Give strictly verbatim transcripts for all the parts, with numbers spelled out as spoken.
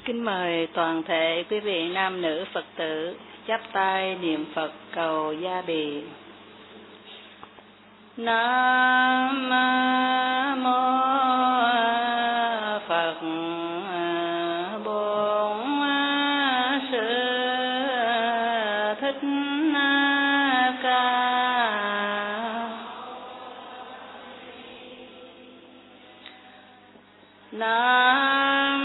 Kính mời toàn thể quý vị nam nữ Phật tử chắp tay niệm Phật cầu gia bì. Nam mô Phật Bổn Sư Thích Ca. Nam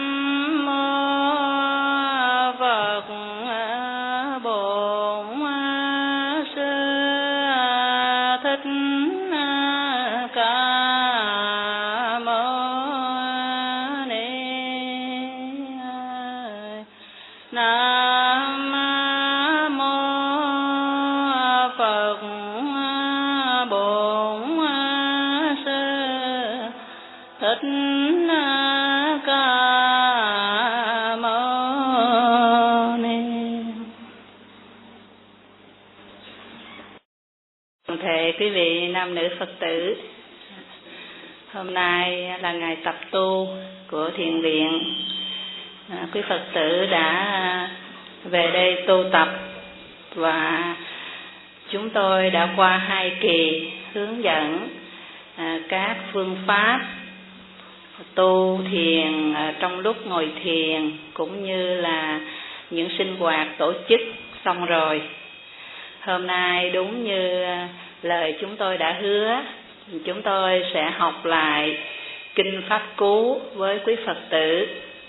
quý vị nam nữ Phật tử, hôm nay là ngày tập tu của thiền viện. À, quý Phật tử đã về đây tu tập và chúng tôi đã qua hai kỳ hướng dẫn à, các phương pháp tu thiền à, trong lúc ngồi thiền cũng như là những sinh hoạt tổ chức xong rồi. Hôm nay đúng như lời chúng tôi đã hứa, chúng tôi sẽ học lại Kinh Pháp Cú với quý Phật tử.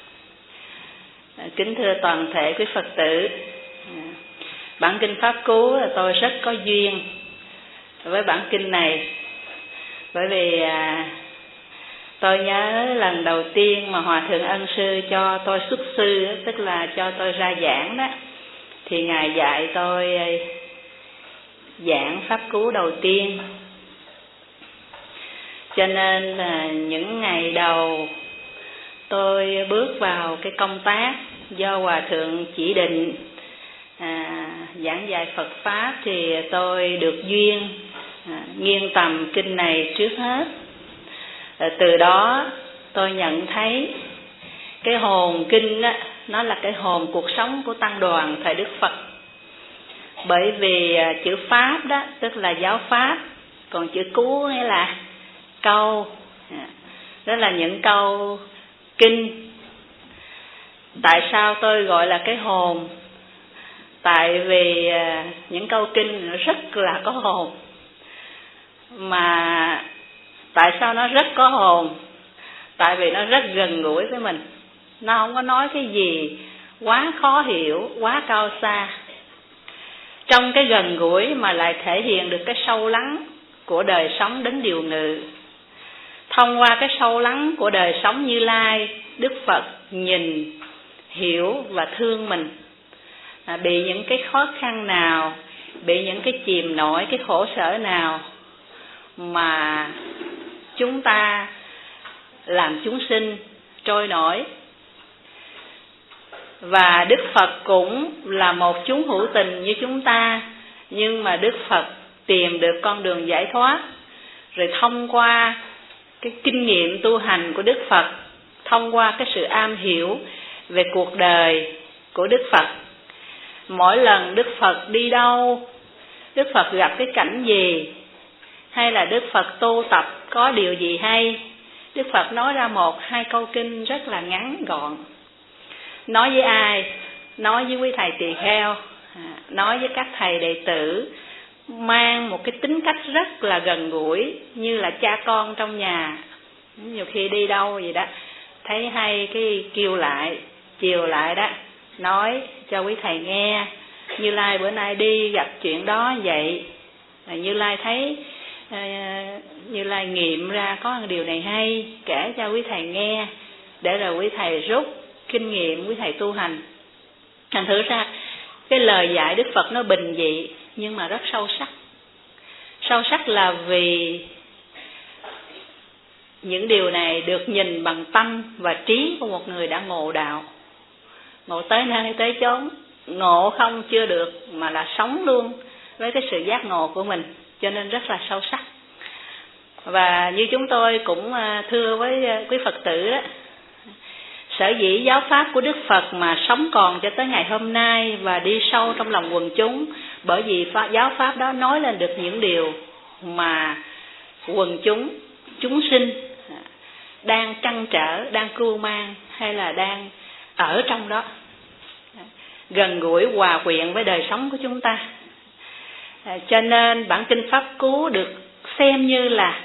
Kính thưa toàn thể quý Phật tử, bản Kinh Pháp Cú là tôi rất có duyên với bản kinh này, bởi vì à, tôi nhớ lần đầu tiên mà Hòa Thượng Ân Sư cho tôi xuất sư, tức là cho tôi ra giảng đó, thì Ngài dạy tôi giảng Pháp Cú đầu tiên. Cho nên là những ngày đầu tôi bước vào cái công tác do Hòa Thượng chỉ định à, giảng dạy Phật Pháp thì tôi được duyên à, nghiên tầm kinh này trước hết. À, từ đó tôi nhận thấy cái hồn kinh đó, nó là cái hồn cuộc sống của tăng đoàn thời Đức Phật. Bởi vì chữ Pháp đó tức là giáo Pháp, còn chữ Cú nghĩa là câu. Đó là những câu kinh. Tại sao tôi gọi là cái hồn? Tại vì những câu kinh nó rất là có hồn. Mà tại sao nó rất có hồn? Tại vì nó rất gần gũi với mình. Nó không có nói cái gì quá khó hiểu, quá cao xa. Trong cái gần gũi mà lại thể hiện được cái sâu lắng của đời sống đến điều ngự. Thông qua cái sâu lắng của đời sống Như Lai, Đức Phật nhìn, hiểu và thương mình. À, bị những cái khó khăn nào, bị những cái chìm nổi, cái khổ sở nào mà chúng ta làm chúng sinh trôi nổi. Và Đức Phật cũng là một chúng hữu tình như chúng ta, nhưng mà Đức Phật tìm được con đường giải thoát. Rồi thông qua cái kinh nghiệm tu hành của Đức Phật, thông qua cái sự am hiểu về cuộc đời của Đức Phật, mỗi lần Đức Phật đi đâu, Đức Phật gặp cái cảnh gì, hay là Đức Phật tu tập có điều gì hay, Đức Phật nói ra một hai câu kinh rất là ngắn gọn. Nói với ai? Nói với quý thầy tỳ kheo, nói với các thầy đệ tử, mang một cái tính cách rất là gần gũi, như là cha con trong nhà. Nhiều khi đi đâu vậy đó, thấy hay cái kêu lại, chiều lại đó, nói cho quý thầy nghe, Như Lai bữa nay đi gặp chuyện đó vậy, Như Lai thấy Như Lai nghiệm ra có điều này hay, kể cho quý thầy nghe, để rồi quý thầy rút kinh nghiệm, quý thầy tu hành. Thành thử ra cái lời dạy Đức Phật nó bình dị nhưng mà rất sâu sắc. Sâu sắc là vì những điều này được nhìn bằng tâm và trí của một người đã ngộ đạo, ngộ tới nơi tới chốn. Ngộ không chưa được mà là sống luôn với cái sự giác ngộ của mình, cho nên rất là sâu sắc. Và như chúng tôi cũng thưa với quý Phật tử đó, Sở dĩ giáo pháp của Đức Phật mà sống còn cho tới ngày hôm nay và đi sâu trong lòng quần chúng, bởi vì giáo pháp đó nói lên được những điều mà quần chúng, chúng sinh đang trăn trở, đang cưu mang hay là đang ở trong đó, gần gũi hòa quyện với đời sống của chúng ta. Cho nên bản kinh Pháp Cú được xem như là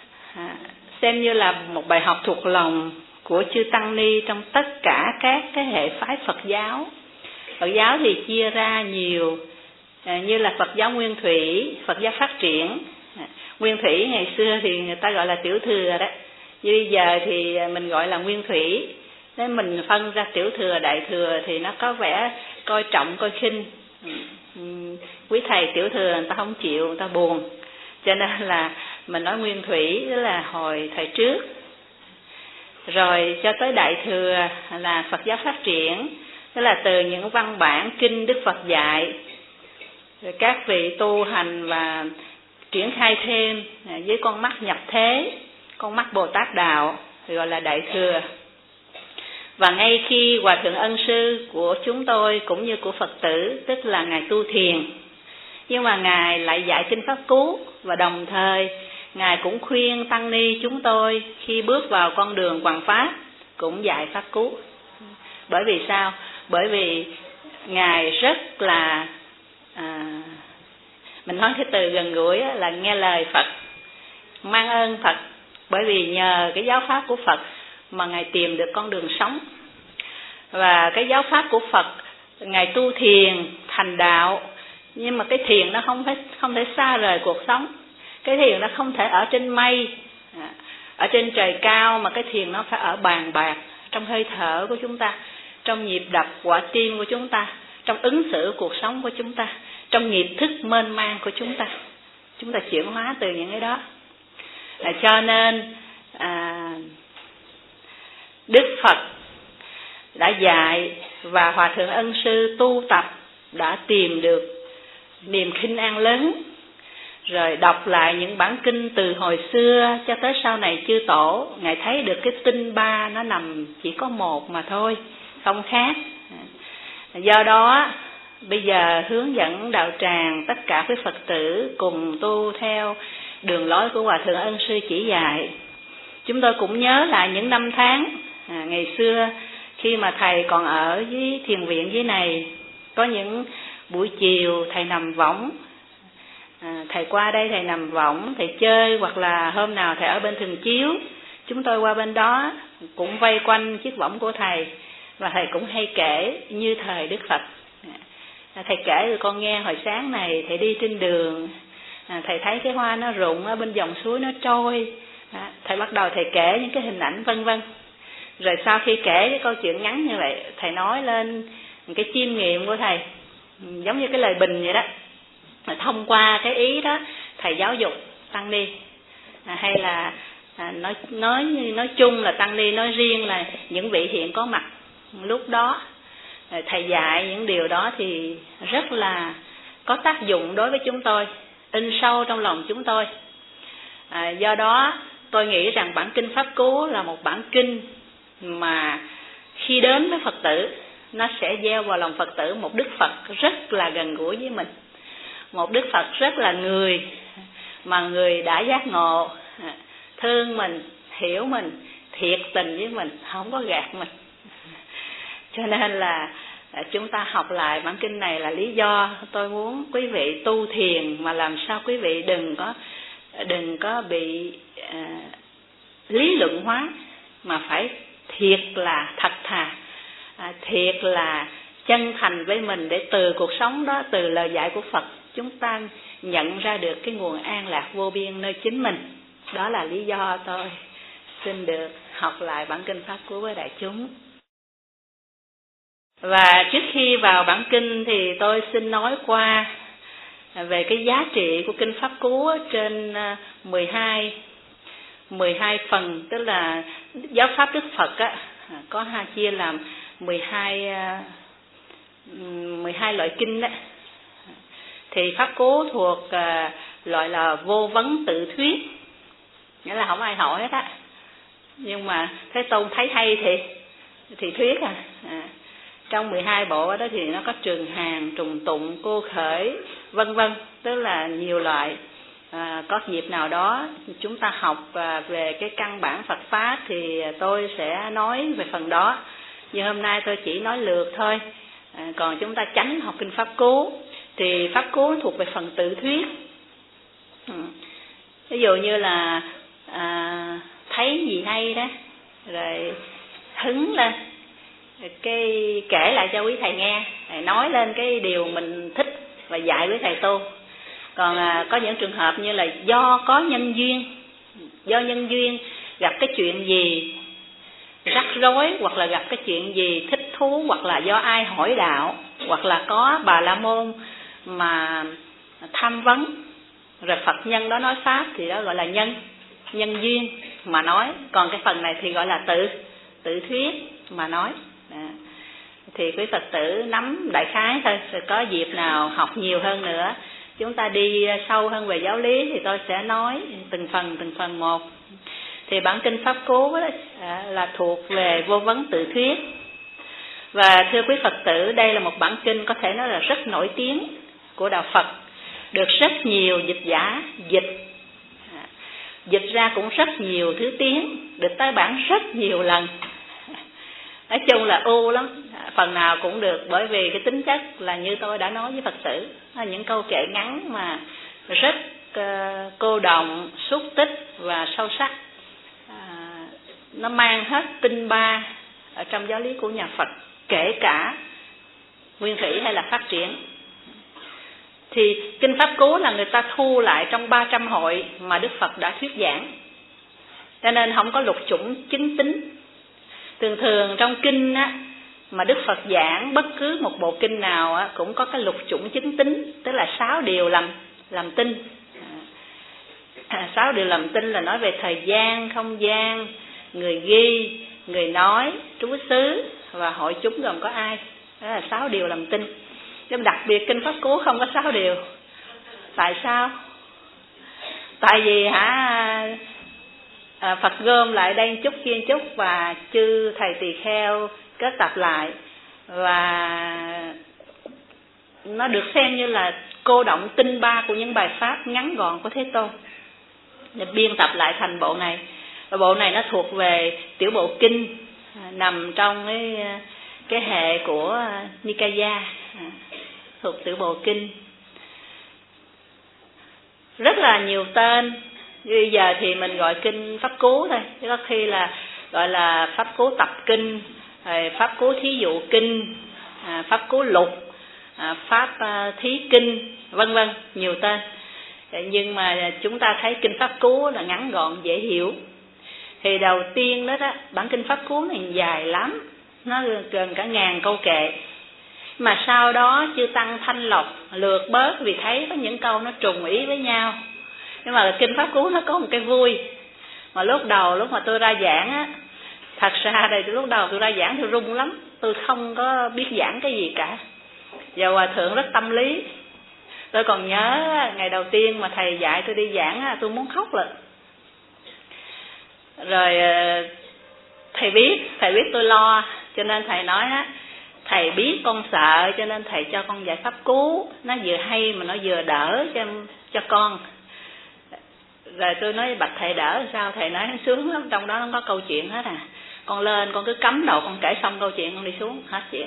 xem như là một bài học thuộc lòng của chư tăng ni trong tất cả các cái hệ phái Phật giáo. Phật giáo thì chia ra nhiều, như là Phật giáo Nguyên Thủy, Phật giáo Phát Triển. Nguyên Thủy ngày xưa thì người ta gọi là Tiểu Thừa đó, như bây giờ thì mình gọi là Nguyên Thủy. Nếu mình phân ra Tiểu Thừa, Đại Thừa thì nó có vẻ coi trọng, coi khinh. Quý thầy Tiểu Thừa người ta không chịu, người ta buồn, cho nên là mình nói Nguyên Thủy, đó là hồi thời trước. Rồi cho tới Đại Thừa là Phật giáo Phát Triển, đó là từ những văn bản kinh Đức Phật dạy, rồi các vị tu hành và triển khai thêm với con mắt nhập thế, con mắt Bồ Tát Đạo, thì gọi là Đại Thừa. Và ngay khi Hòa Thượng Ân Sư của chúng tôi cũng như của Phật tử, tức là Ngài tu thiền, nhưng mà Ngài lại dạy kinh Pháp Cú, và đồng thời Ngài cũng khuyên tăng ni chúng tôi khi bước vào con đường hoằng pháp cũng dạy Pháp Cú. Bởi vì sao? Bởi vì Ngài rất là à, mình nói cái từ gần gũi là nghe lời Phật, mang ơn Phật. Bởi vì nhờ cái giáo pháp của Phật mà Ngài tìm được con đường sống. Và cái giáo pháp của Phật, Ngài tu thiền thành đạo, nhưng mà cái thiền nó không phải không thể xa rời cuộc sống. Cái thiền nó không thể ở trên mây, ở trên trời cao, mà cái thiền nó phải ở bàn bạc, trong hơi thở của chúng ta, trong nhịp đập quả tim của chúng ta, trong ứng xử cuộc sống của chúng ta, trong nghiệp thức mênh mang của chúng ta. Chúng ta chuyển hóa từ những cái đó. À, cho nên à, Đức Phật đã dạy và Hòa Thượng Ân Sư tu tập đã tìm được niềm khinh an lớn. Rồi đọc lại những bản kinh từ hồi xưa cho tới sau này chư tổ, Ngài thấy được cái tinh ba nó nằm chỉ có một mà thôi, không khác. Do đó bây giờ hướng dẫn đạo tràng tất cả quý Phật tử cùng tu theo đường lối của Hòa Thượng Ân Sư chỉ dạy. Chúng tôi cũng nhớ lại những năm tháng à, ngày xưa khi mà thầy còn ở với thiền viện dưới này, có những buổi chiều thầy nằm võng, à, thầy qua đây thầy nằm võng, thầy chơi, hoặc là hôm nào thầy ở bên Thường Chiếu, chúng tôi qua bên đó cũng vây quanh chiếc võng của thầy, và thầy cũng hay kể như thời Đức Phật. À, thầy kể rồi con nghe, hồi sáng này thầy đi trên đường, à, thầy thấy cái hoa nó rụng ở bên dòng suối nó trôi, à, thầy bắt đầu thầy kể những cái hình ảnh vân vân. Rồi sau khi kể cái câu chuyện ngắn như vậy, thầy nói lên cái chiêm nghiệm của thầy, giống như cái lời bình vậy đó. Thông qua cái ý đó, thầy giáo dục tăng ni, à, hay là à, nói nói nói chung là tăng ni, nói riêng là những vị hiện có mặt lúc đó. À, thầy dạy những điều đó thì rất là có tác dụng đối với chúng tôi, in sâu trong lòng chúng tôi. À, do đó tôi nghĩ rằng bản kinh Pháp Cú là một bản kinh mà khi đến với Phật tử, nó sẽ gieo vào lòng Phật tử một Đức Phật rất là gần gũi với mình, một Đức Phật rất là người mà người đã giác ngộ, thương mình, hiểu mình, thiệt tình với mình, không có gạt mình. Cho nên là chúng ta học lại bản kinh này là lý do tôi muốn quý vị tu thiền, mà làm sao quý vị đừng có đừng có bị à, lý luận hóa, mà phải thiệt là thật thà, à, thiệt là chân thành với mình, để từ cuộc sống đó, từ lời dạy của Phật, chúng ta nhận ra được cái nguồn an lạc vô biên nơi chính mình. Đó là lý do tôi xin được học lại bản kinh Pháp Cú với đại chúng. Và trước khi vào bản kinh thì tôi xin nói qua về cái giá trị của kinh Pháp Cú trên mười hai, mười hai phần, tức là giáo pháp Đức Phật á, có hai chia làm mười hai, mười hai loại kinh đó. Thì Pháp Cú thuộc loại là vô vấn tự thuyết, nghĩa là không ai hỏi hết á, nhưng mà Thế Tôn thấy hay thì thị thuyết à, à. Trong mười hai bộ đó thì nó có trường hàng, trùng tụng, cô khởi, vân vân, tức là nhiều loại. À, có dịp nào đó chúng ta học à, về cái căn bản Phật pháp thì tôi sẽ nói về phần đó. Nhưng hôm nay tôi chỉ nói lược thôi. À, còn chúng ta tránh học kinh Pháp Cú thì Pháp Cú thuộc về phần tự thuyết. Ừ. Ví dụ như là à, thấy gì hay đó, rồi hứng lên, cái kể lại cho quý thầy nghe, nói lên cái điều mình thích và dạy quý thầy tu. Còn à, có những trường hợp như là do có nhân duyên, do nhân duyên gặp cái chuyện gì rắc rối, hoặc là gặp cái chuyện gì thích thú, hoặc là do ai hỏi đạo, hoặc là có Bà La Môn mà tham vấn, rồi Phật nhân đó nói pháp, thì đó gọi là nhân nhân duyên mà nói. Còn cái phần này thì gọi là tự tự thuyết mà nói. Đó. Thì quý Phật tử nắm đại khái thôi, rồi có dịp nào học nhiều hơn nữa, chúng ta đi sâu hơn về giáo lý thì tôi sẽ nói từng phần từng phần một. Thì bản kinh Pháp Cú đó, à, là thuộc về vô vấn tự thuyết. Và thưa quý Phật tử, đây là một bản kinh có thể nói là rất nổi tiếng của Đạo Phật, được rất nhiều dịch giả dịch, à, dịch ra cũng rất nhiều thứ tiếng, được tái bản rất nhiều lần. Nói chung là ưu lắm, phần nào cũng được, bởi vì cái tính chất là như tôi đã nói với Phật tử, những câu kệ ngắn mà rất uh, cô đọng, xúc tích và sâu sắc. À, nó mang hết tinh ba ở trong giáo lý của nhà Phật, kể cả nguyên thủy hay là phát triển. Thì kinh Pháp Cú là người ta thu lại trong ba trăm hội mà Đức Phật đã thuyết giảng, cho nên không có lục chủng chứng tính. Thường thường trong kinh á, mà Đức Phật giảng bất cứ một bộ kinh nào á, cũng có cái lục chủng chứng tính, tức là sáu điều làm làm tin. À, sáu điều làm tin là nói về thời gian, không gian, người ghi, người nói, trú xứ và hội chúng gồm có ai. Đó là sáu điều làm tin. Nhưng đặc biệt kinh Pháp Cú không có sáu điều. Tại sao? Tại vì hả à, Phật gom lại đây chút kia chút và chư thầy tỳ kheo kết tập lại, và nó được xem như là cô động tinh ba của những bài pháp ngắn gọn của Thế Tôn, để biên tập lại thành bộ này. Và bộ này nó thuộc về tiểu bộ kinh, nằm trong cái cái hệ của Nikaya, thuộc tiểu bộ kinh. Rất là nhiều tên. Bây giờ thì mình gọi kinh Pháp Cú thôi, chứ có khi là gọi là Pháp Cú tập kinh, Pháp Cú thí dụ kinh, Pháp Cú lục, Pháp thí kinh, vân vân, nhiều tên. Nhưng mà chúng ta thấy kinh Pháp Cú là ngắn gọn dễ hiểu. Thì đầu tiên đó, đó bản kinh Pháp Cú này dài lắm, nó gần cả ngàn câu kệ. Mà sau đó chư tăng thanh lọc lược bớt, vì thấy có những câu nó trùng ý với nhau. Nhưng mà kinh Pháp Cú nó có một cái vui, mà lúc đầu lúc mà tôi ra giảng á, thật ra đây lúc đầu tôi ra giảng tôi run lắm, tôi không có biết giảng cái gì cả. Và Hòa Thượng rất tâm lý. Tôi còn nhớ ngày đầu tiên mà thầy dạy tôi đi giảng á, tôi muốn khóc lên. Rồi thầy biết, thầy biết tôi lo, cho nên thầy nói á, thầy biết con sợ cho nên thầy cho con dạy Pháp Cú, nó vừa hay mà nó vừa đỡ cho cho con. Rồi tôi nói bạch thầy đỡ sao? Thầy nói sướng lắm, trong đó nó có câu chuyện hết à. Con lên con cứ cắm đầu con kể xong câu chuyện con đi xuống hết chuyện.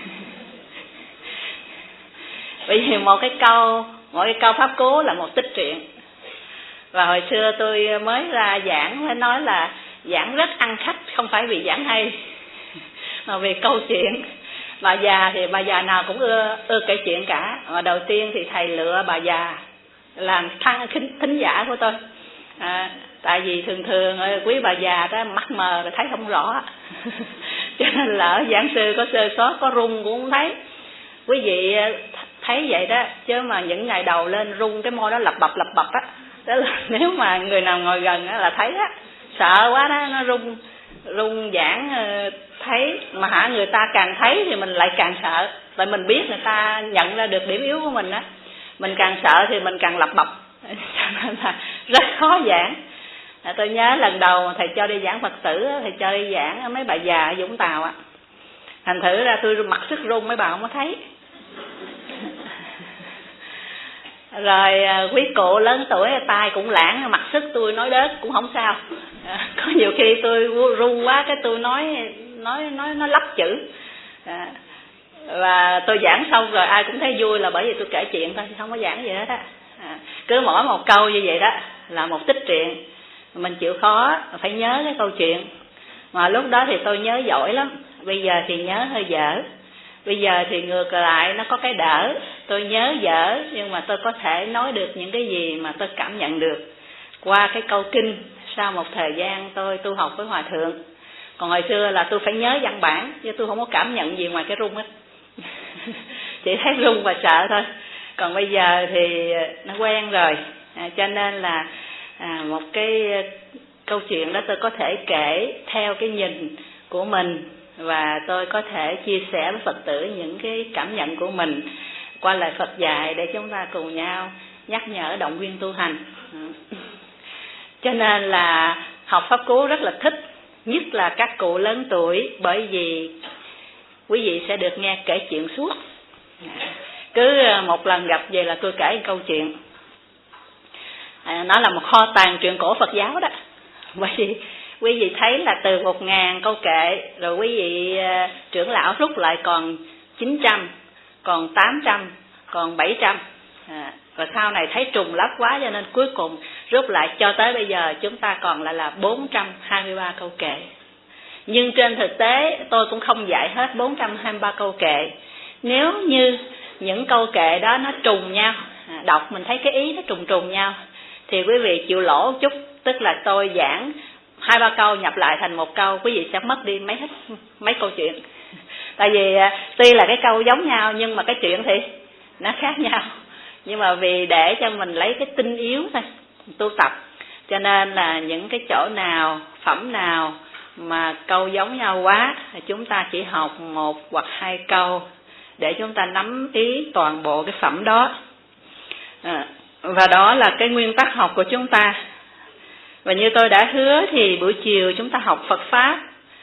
Bởi vì một cái câu, mỗi cái câu Pháp Cú là một tích truyện. Và hồi xưa tôi mới ra giảng phải nói là giảng rất ăn khách, không phải vì giảng hay mà vì câu chuyện. Bà già thì bà già nào cũng ưa ưa kể chuyện cả. Mà đầu tiên thì thầy lựa bà già làm thăng thính giả của tôi, à, tại vì thường thường quý bà già đó mắt mờ rồi thấy không rõ cho nên lỡ giảng sư có sơ sót có rung cũng không thấy. Quý vị thấy vậy đó, chứ mà những ngày đầu lên rung cái môi đó lập bập lập bập á, đó là nếu mà người nào ngồi gần á là thấy á, sợ quá đó, nó rung rung giảng thấy mà hả, người ta càng thấy thì mình lại càng sợ, tại mình biết người ta nhận ra được điểm yếu của mình á, mình càng sợ thì mình càng lập bập, cho nên là rất khó giảng. À, tôi nhớ lần đầu thầy cho đi giảng Phật tử, thầy cho đi giảng mấy bà già ở Vũng Tàu á. Thành thử ra tôi mặc sức run, mấy bà không có thấy. Rồi quý cụ lớn tuổi tay cũng lãng, mặc sức tôi nói đớt cũng không sao. À, có nhiều khi tôi run quá cái tôi nói nói nói nó lắp chữ. À, và tôi giảng xong rồi ai cũng thấy vui là bởi vì tôi kể chuyện thôi, không có giảng gì hết á. À, cứ mỗi một câu như vậy đó là một tích truyện. Mình chịu khó phải nhớ cái câu chuyện. Mà lúc đó thì tôi nhớ giỏi lắm, bây giờ thì nhớ hơi dở. Bây giờ thì ngược lại nó có cái đỡ, tôi nhớ dở nhưng mà tôi có thể nói được những cái gì mà tôi cảm nhận được qua cái câu kinh sau một thời gian tôi tu học với Hòa Thượng. Còn hồi xưa là tôi phải nhớ văn bản, chứ tôi không có cảm nhận gì ngoài cái rung hết. Chỉ thấy rung và sợ thôi. Còn bây giờ thì nó quen rồi, à, cho nên là à, một cái câu chuyện đó tôi có thể kể theo cái nhìn của mình, và tôi có thể chia sẻ với Phật tử những cái cảm nhận của mình qua lời Phật dạy để chúng ta cùng nhau nhắc nhở động viên tu hành. Cho nên là học Pháp Cú rất là thích, nhất là các cụ lớn tuổi, bởi vì quý vị sẽ được nghe kể chuyện suốt. Cứ một lần gặp về là tôi kể một câu chuyện. À, nó là một kho tàng truyện cổ Phật giáo đó. Bởi vì quý vị thấy là từ một ngàn câu kệ, rồi quý vị uh, trưởng lão rút lại còn chín trăm, còn tám trăm, còn bảy trăm. À, rồi sau này thấy trùng lắp quá cho nên cuối cùng rút lại cho tới bây giờ chúng ta còn lại là bốn trăm hai mươi ba câu kệ. Nhưng trên thực tế tôi cũng không dạy hết bốn trăm hai mươi ba câu kệ. Nếu như những câu kệ đó nó trùng nhau, à, đọc mình thấy cái ý nó trùng trùng nhau, thì quý vị chịu lỗ chút, tức là tôi giảng hai ba câu nhập lại thành một câu, quý vị sẽ mất đi mấy hết mấy câu chuyện. Tại vì tuy là cái câu giống nhau nhưng mà cái chuyện thì nó khác nhau. Nhưng mà vì để cho mình lấy cái tinh yếu thôi, tu tập, cho nên là những cái chỗ nào, phẩm nào mà câu giống nhau quá, chúng ta chỉ học một hoặc hai câu để chúng ta nắm ý toàn bộ cái phẩm đó. À, và đó là cái nguyên tắc học của chúng ta. Và như tôi đã hứa thì buổi chiều chúng ta học Phật Pháp.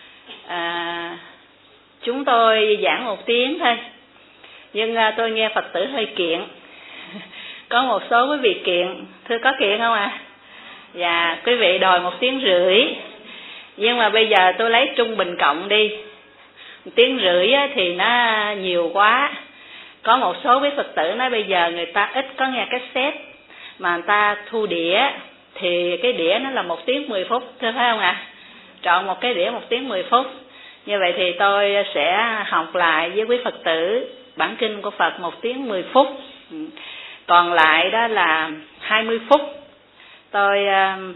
À, chúng tôi giảng một tiếng thôi, nhưng tôi nghe Phật tử hơi kiện. Có một số quý vị kiện, thưa có kiện không ạ? À? Dạ, quý vị đòi một tiếng rưỡi. Nhưng mà bây giờ tôi lấy trung bình cộng đi. Một tiếng rưỡi thì nó nhiều quá. Có một số quý Phật tử nói bây giờ người ta ít có nghe cassette, mà người ta thu đĩa, thì cái đĩa nó là một tiếng mười phút, thưa phải không ạ? À? Chọn một cái đĩa một tiếng mười phút. Như vậy thì tôi sẽ học lại với quý Phật tử bản kinh của Phật một tiếng mười phút. Còn lại đó là hai mươi phút. Tôi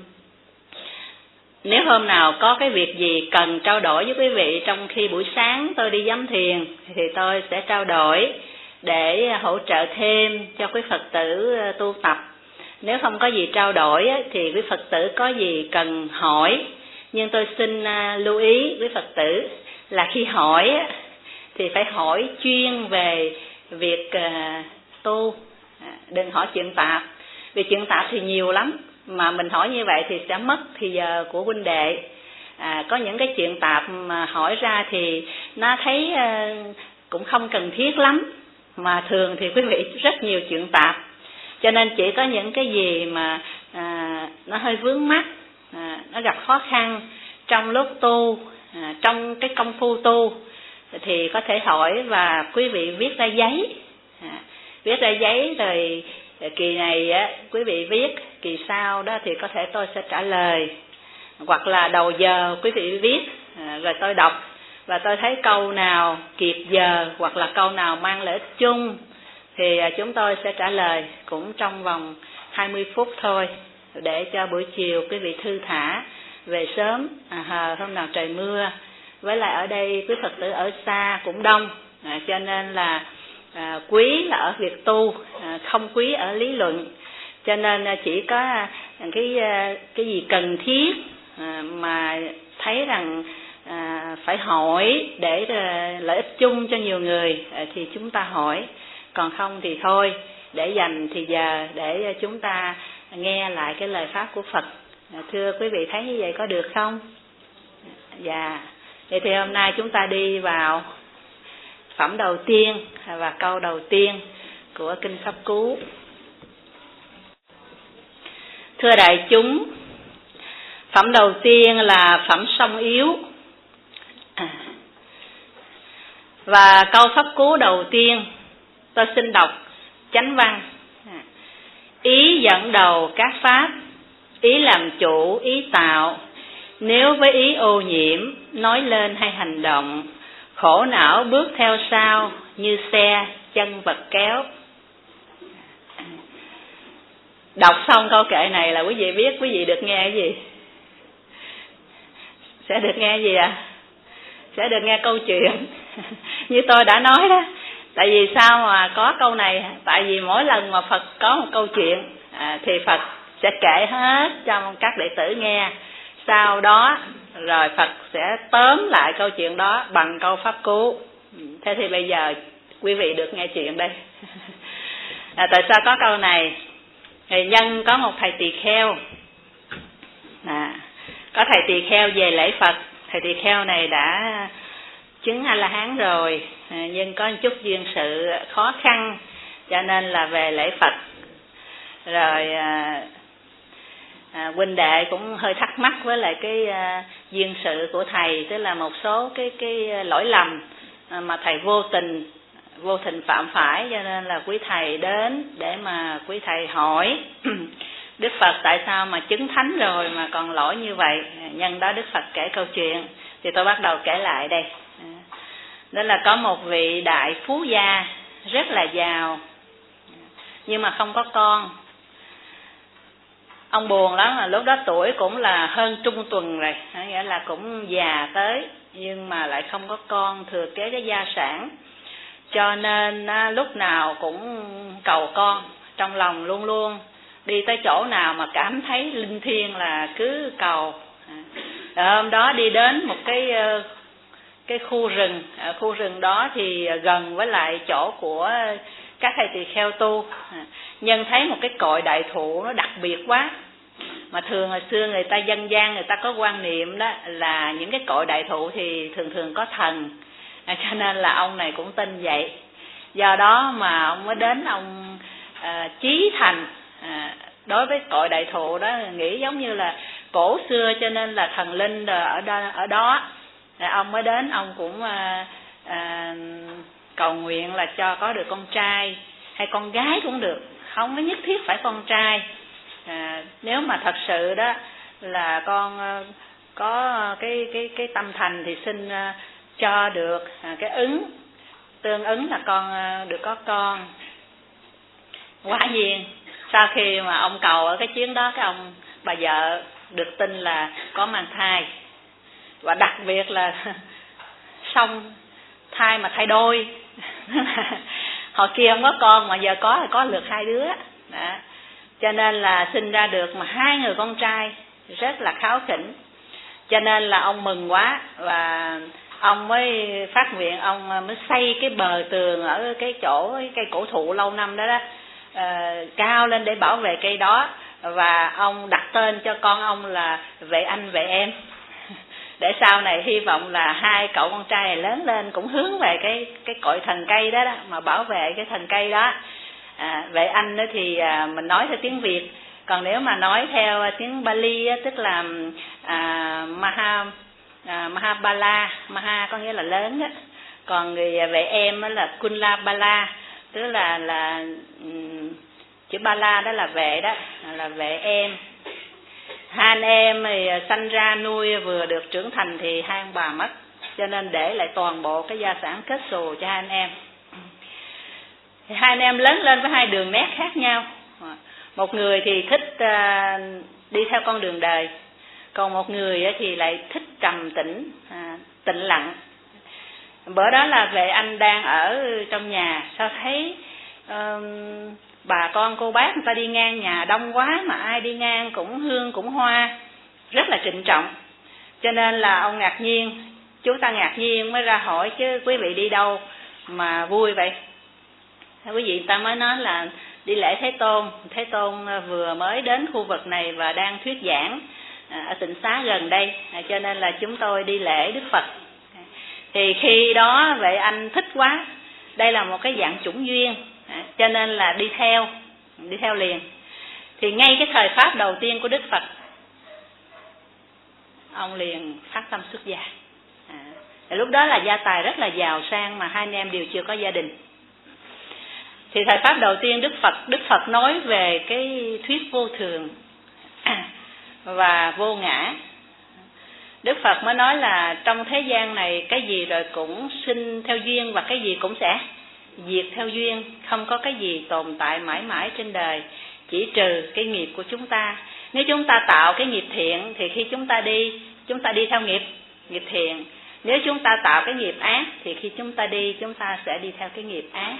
nếu hôm nào có cái việc gì cần trao đổi với quý vị trong khi buổi sáng tôi đi giám thiền, thì tôi sẽ trao đổi để hỗ trợ thêm cho quý Phật tử tu tập. Nếu không có gì trao đổi thì quý Phật tử có gì cần hỏi. Nhưng tôi xin lưu ý quý Phật tử là khi hỏi thì phải hỏi chuyên về việc tu, đừng hỏi chuyện tạp. Vì chuyện tạp thì nhiều lắm, mà mình hỏi như vậy thì sẽ mất thì giờ của huynh đệ. À, có những cái chuyện tạp mà hỏi ra thì nó thấy cũng không cần thiết lắm, mà thường thì quý vị rất nhiều chuyện tạp. Cho nên chỉ có những cái gì mà à, nó hơi vướng mắc, à, nó gặp khó khăn trong lúc tu, à, trong cái công phu tu, thì có thể hỏi và quý vị viết ra giấy. À, viết ra giấy rồi kỳ này á, quý vị viết, kỳ sau đó thì có thể tôi sẽ trả lời. Hoặc là đầu giờ quý vị viết, à, rồi tôi đọc, và tôi thấy câu nào kịp giờ hoặc là câu nào mang lợi ích chung thì chúng tôi sẽ trả lời cũng trong vòng hai mươi phút thôi, để cho buổi chiều quý vị thư thả về sớm. À, hôm nào trời mưa, với lại ở đây quý Phật tử ở xa cũng đông, à, cho nên là à, quý là ở việc tu, à, không quý ở lý luận. Cho nên chỉ có cái cái gì cần thiết à, mà thấy rằng à, phải hỏi để à, lợi ích chung cho nhiều người, à, thì chúng ta hỏi. Còn không thì thôi, để dành thì giờ để chúng ta nghe lại cái lời pháp của Phật Thưa quý vị thấy như vậy có được không? Dạ. Vậy thì hôm nay chúng ta đi vào phẩm đầu tiên và câu đầu tiên của Kinh Pháp Cú. Thưa đại chúng, phẩm đầu tiên là phẩm song yếu. À. Và câu Pháp Cú đầu tiên tôi xin đọc chánh văn. À. Ý dẫn đầu các pháp, ý làm chủ, ý tạo. Nếu với ý ô nhiễm, nói lên hay hành động, khổ não bước theo sau như xe chân vật kéo. Đọc xong câu kệ này là quý vị biết quý vị được nghe cái gì? Sẽ được nghe gì ạ? À? Sẽ được nghe câu chuyện. Như tôi đã nói đó. Tại vì sao mà có câu này? Tại vì mỗi lần mà Phật có một câu chuyện à, thì Phật sẽ kể hết cho các đệ tử nghe. Sau đó rồi Phật sẽ tóm lại câu chuyện đó bằng câu Pháp Cú. Thế thì bây giờ quý vị được nghe chuyện đây. À, tại sao có câu này? Thì nhân có một thầy tỳ kheo. À, có thầy tỳ kheo về lễ Phật. Thầy tỳ kheo này đã chứng A-la-hán rồi, à, nhưng có một chút duyên sự khó khăn cho nên là về lễ Phật. Rồi à, à, huynh đệ cũng hơi thắc mắc với lại cái à, duyên sự của thầy, tức là một số cái cái lỗi lầm à, mà thầy vô tình vô tình phạm phải, cho nên là quý thầy đến để mà quý thầy hỏi Đức Phật tại sao mà chứng thánh rồi mà còn lỗi như vậy. Nhân đó Đức Phật kể câu chuyện thì tôi bắt đầu kể lại đây. Đó là có một vị đại phú gia rất là giàu nhưng mà không có con. Ông buồn lắm, mà lúc đó tuổi cũng là hơn trung tuần rồi, nghĩa là cũng già tới, nhưng mà lại không có con thừa kế cái gia sản. Cho nên à, lúc nào cũng cầu con, trong lòng luôn luôn đi tới chỗ nào mà cảm thấy linh thiêng là cứ cầu. Rồi hôm đó đi đến một cái cái khu rừng, ở khu rừng đó thì gần với lại chỗ của các thầy tỳ kheo tu. Nhân thấy một cái cội đại thụ nó đặc biệt quá, mà thường hồi xưa người ta dân gian người ta có quan niệm đó là những cái cội đại thụ thì thường thường có thần, à, cho nên là ông này cũng tin vậy. Do đó mà ông mới đến ông à, chí thành à, đối với cội đại thụ đó, nghĩ giống như là cổ xưa cho nên là thần linh ở đó, ở đó. Rồi ông mới đến, ông cũng à, à, cầu nguyện là cho có được con trai hay con gái cũng được, không có nhất thiết phải con trai. À, nếu mà thật sự đó là con à, có cái cái cái tâm thành thì xin à, cho được à, cái ứng tương ứng là con à, được có con. Quả nhiên sau khi mà ông cầu ở cái chuyến đó, cái ông bà vợ được tin là có mang thai, và đặc biệt là xong thai mà thai đôi. Hồi kia không có con mà giờ có thì có được hai đứa đó. Cho nên là sinh ra được mà hai người con trai, rất là kháu khỉnh. Cho nên là ông mừng quá, và ông mới phát nguyện, ông mới xây cái bờ tường ở cái chỗ cái cây cổ thụ lâu năm đó đó, uh, cao lên để bảo vệ cây đó. Và ông đặt tên cho con ông là Vệ Anh Vệ Em, để sau này hy vọng là hai cậu con trai này lớn lên cũng hướng về cái cái cội thần cây đó, đó mà bảo vệ cái thần cây đó. À, Vệ Anh đó thì à, mình nói theo tiếng Việt, còn nếu mà nói theo tiếng Bali á, tức là à, Maha à, Mahabala, Maha có nghĩa là lớn đó. Còn người Vệ Em đó là Kunlabala, tức là là um, chữ Bala đó là vệ đó, là Vệ Em. Hai anh em thì sanh ra nuôi vừa được trưởng thành thì hai ông bà mất, cho nên để lại toàn bộ cái gia sản kết xù cho hai anh em. Thì hai anh em lớn lên với hai đường nét khác nhau. Một người thì thích uh, đi theo con đường đời, còn một người thì lại thích trầm tĩnh, uh, tĩnh lặng. Bữa đó là Vệ Anh đang ở trong nhà, sao thấy uh, bà con cô bác người ta đi ngang nhà đông quá, mà ai đi ngang cũng hương cũng hoa, rất là trịnh trọng. Cho nên là ông ngạc nhiên, chú ta ngạc nhiên mới ra hỏi chứ quý vị đi đâu mà vui vậy? Quý vị ta mới nói là đi lễ Thế Tôn. Thế Tôn vừa mới đến khu vực này và đang thuyết giảng, ở tịnh xá gần đây, cho nên là chúng tôi đi lễ Đức Phật. Thì khi đó vậy anh thích quá, đây là một cái dạng chủng duyên, cho nên là đi theo, đi theo liền. Thì ngay cái thời pháp đầu tiên của Đức Phật, ông liền phát tâm xuất gia. À, lúc đó là gia tài rất là giàu sang mà hai anh em đều chưa có gia đình. Thì thời pháp đầu tiên Đức Phật Đức Phật nói về cái thuyết vô thường và vô ngã. Đức Phật mới nói là trong thế gian này cái gì rồi cũng sinh theo duyên và cái gì cũng sẽ diệt theo duyên, không có cái gì tồn tại mãi mãi trên đời, chỉ trừ cái nghiệp của chúng ta. Nếu chúng ta tạo cái nghiệp thiện thì khi chúng ta đi, chúng ta đi theo nghiệp nghiệp thiện. Nếu chúng ta tạo cái nghiệp ác thì khi chúng ta đi, chúng ta sẽ đi theo cái nghiệp ác.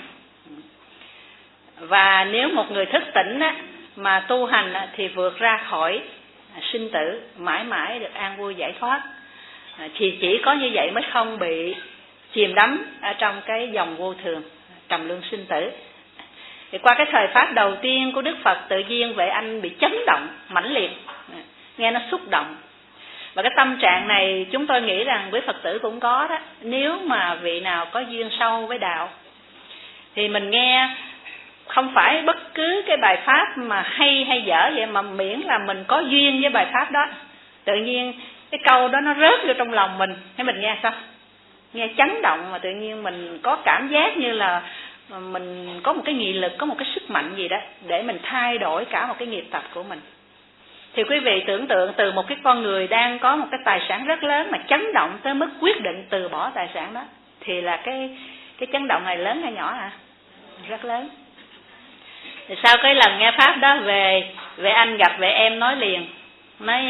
Và nếu một người thức tỉnh á, mà tu hành á, thì vượt ra khỏi sinh tử, mãi mãi được an vui giải thoát. À, thì chỉ có như vậy mới không bị chìm đắm ở trong cái dòng vô thường, trầm luân sinh tử. Thì qua cái thời pháp đầu tiên của Đức Phật, tự nhiên vậy anh bị chấn động mãnh liệt, nghe nó xúc động. Và cái tâm trạng này chúng tôi nghĩ rằng với Phật tử cũng có đó. Nếu mà vị nào có duyên sâu với đạo thì mình nghe không phải bất cứ cái bài pháp mà hay hay dở vậy, mà miễn là mình có duyên với bài pháp đó, tự nhiên cái câu đó nó rớt vô trong lòng mình, hay mình nghe sao? Nghe chấn động mà tự nhiên mình có cảm giác như là mình có một cái nghị lực, có một cái sức mạnh gì đó để mình thay đổi cả một cái nghiệp tập của mình. Thì quý vị tưởng tượng từ một cái con người đang có một cái tài sản rất lớn mà chấn động tới mức quyết định từ bỏ tài sản đó, thì là cái cái chấn động này lớn hay nhỏ à? Rất lớn. Thì sau cái lần nghe pháp đó về, về anh gặp về em nói liền, nói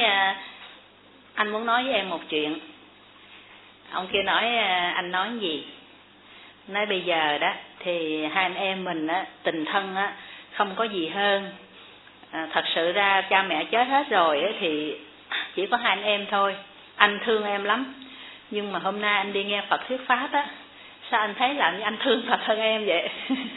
anh muốn nói với em một chuyện. Ông kia nói anh nói gì? Nói bây giờ đó thì hai anh em mình á, tình thân á, không có gì hơn. À, thật sự ra cha mẹ chết hết rồi á, thì chỉ có hai anh em thôi. Anh thương em lắm, nhưng mà hôm nay anh đi nghe Phật thuyết pháp á, sao anh thấy làm như anh thương Phật hơn em vậy?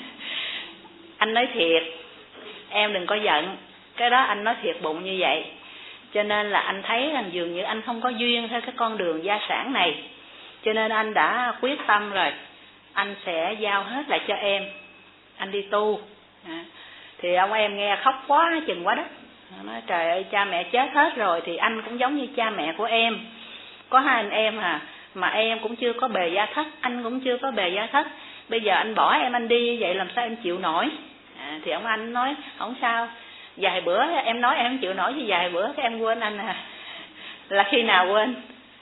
Anh nói thiệt, em đừng có giận. Cái đó anh nói thiệt bụng như vậy. Cho nên là anh thấy rằng dường như anh không có duyên theo cái con đường gia sản này, cho nên anh đã quyết tâm rồi, anh sẽ giao hết lại cho em, anh đi tu. À, thì ông em nghe khóc quá chừng quá đất, nói trời ơi cha mẹ chết hết rồi thì anh cũng giống như cha mẹ của em, có hai anh em à, mà em cũng chưa có bề gia thất, anh cũng chưa có bề gia thất, bây giờ anh bỏ em anh đi như vậy làm sao em chịu nổi? À, thì ông anh nói không sao, vài bữa em nói em không chịu nổi thì vài bữa cái em quên anh à. Là khi nào quên?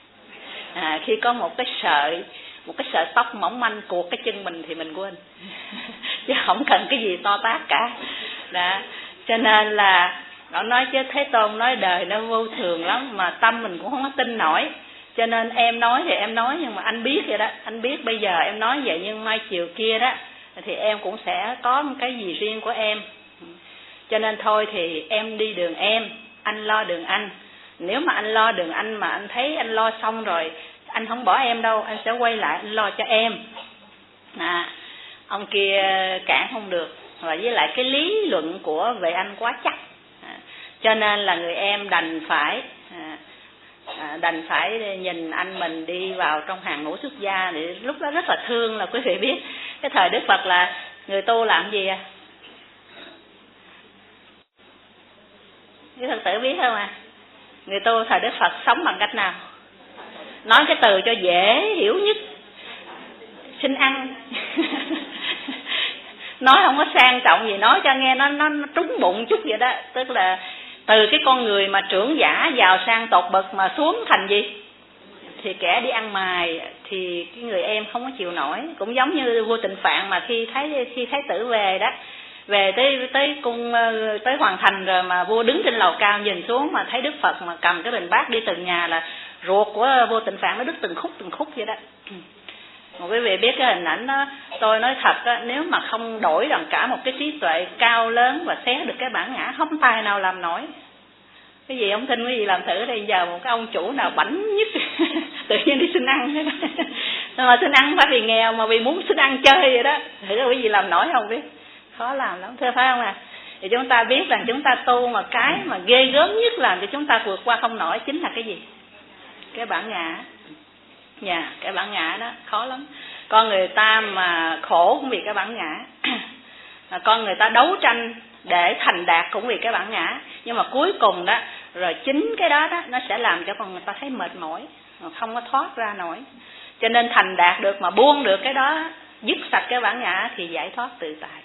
À, khi có một cái sợi một cái sợi tóc mỏng manh cuột cái chân mình thì mình quên chứ không cần cái gì to tát cả. Đó. Cho nên là nó nói chứ Thế Tôn nói đời nó vô thường lắm mà tâm mình cũng không có tin nổi, cho nên em nói thì em nói, nhưng mà anh biết vậy đó, anh biết bây giờ em nói vậy nhưng mai chiều kia đó thì em cũng sẽ có một cái gì riêng của em, cho nên thôi thì em đi đường em, anh lo đường anh. Nếu mà anh lo đường anh mà anh thấy anh lo xong rồi, anh không bỏ em đâu, anh sẽ quay lại anh lo cho em. À, ông kia cản không được, và với lại cái lý luận của vệ anh quá chắc, à, cho nên là người em đành phải à, à, đành phải nhìn anh mình đi vào trong hàng ngũ xuất gia. Thì lúc đó rất là thương, là quý vị biết cái thời Đức Phật là người tu làm gì à? Cái Phật tử biết không à? Người tu thời Đức Phật sống bằng cách nào? Nói cái từ cho dễ hiểu nhất, xin ăn. Nói không có sang trọng gì, nói cho nghe nó, nó, nó trúng bụng chút vậy đó. Tức là từ cái con người mà trưởng giả giàu sang tột bậc mà xuống thành gì? Thì kẻ đi ăn mài. Thì cái người em không có chịu nổi. Cũng giống như vua Tịnh Phạn mà khi thấy khi thái tử về đó, về tới tới cung tới hoàng thành rồi mà vua đứng trên lầu cao nhìn xuống mà thấy Đức Phật mà cầm cái bình bát đi từng nhà là ruột của vua Tịnh Phạn nó đứt từng khúc từng khúc vậy đó. Mà quý vị biết cái hình ảnh đó, tôi nói thật á, nếu mà không đổi bằng cả một cái trí tuệ cao lớn và xé được cái bản ngã, không tài nào làm nổi. Cái gì ông xin quý vị làm thử đây, giờ một cái ông chủ nào bảnh nhất tự nhiên đi xin ăn. Mà xin ăn phải vì nghèo mà vì muốn xin ăn chơi vậy đó, thử quý vị làm nổi không biết, khó làm lắm, thưa phải không à? Thì chúng ta biết rằng chúng ta tu mà cái mà ghê gớm nhất làm cho chúng ta vượt qua không nổi chính là cái gì? Cái bản ngã. Dạ, yeah, cái bản ngã đó khó lắm. Con người ta mà khổ cũng vì cái bản ngã. Con người ta đấu tranh để thành đạt cũng vì cái bản ngã. Nhưng mà cuối cùng đó, rồi chính cái đó đó nó sẽ làm cho con người ta thấy mệt mỏi, không có thoát ra nổi. Cho nên thành đạt được mà buông được cái đó, dứt sạch cái bản ngã thì giải thoát tự tại.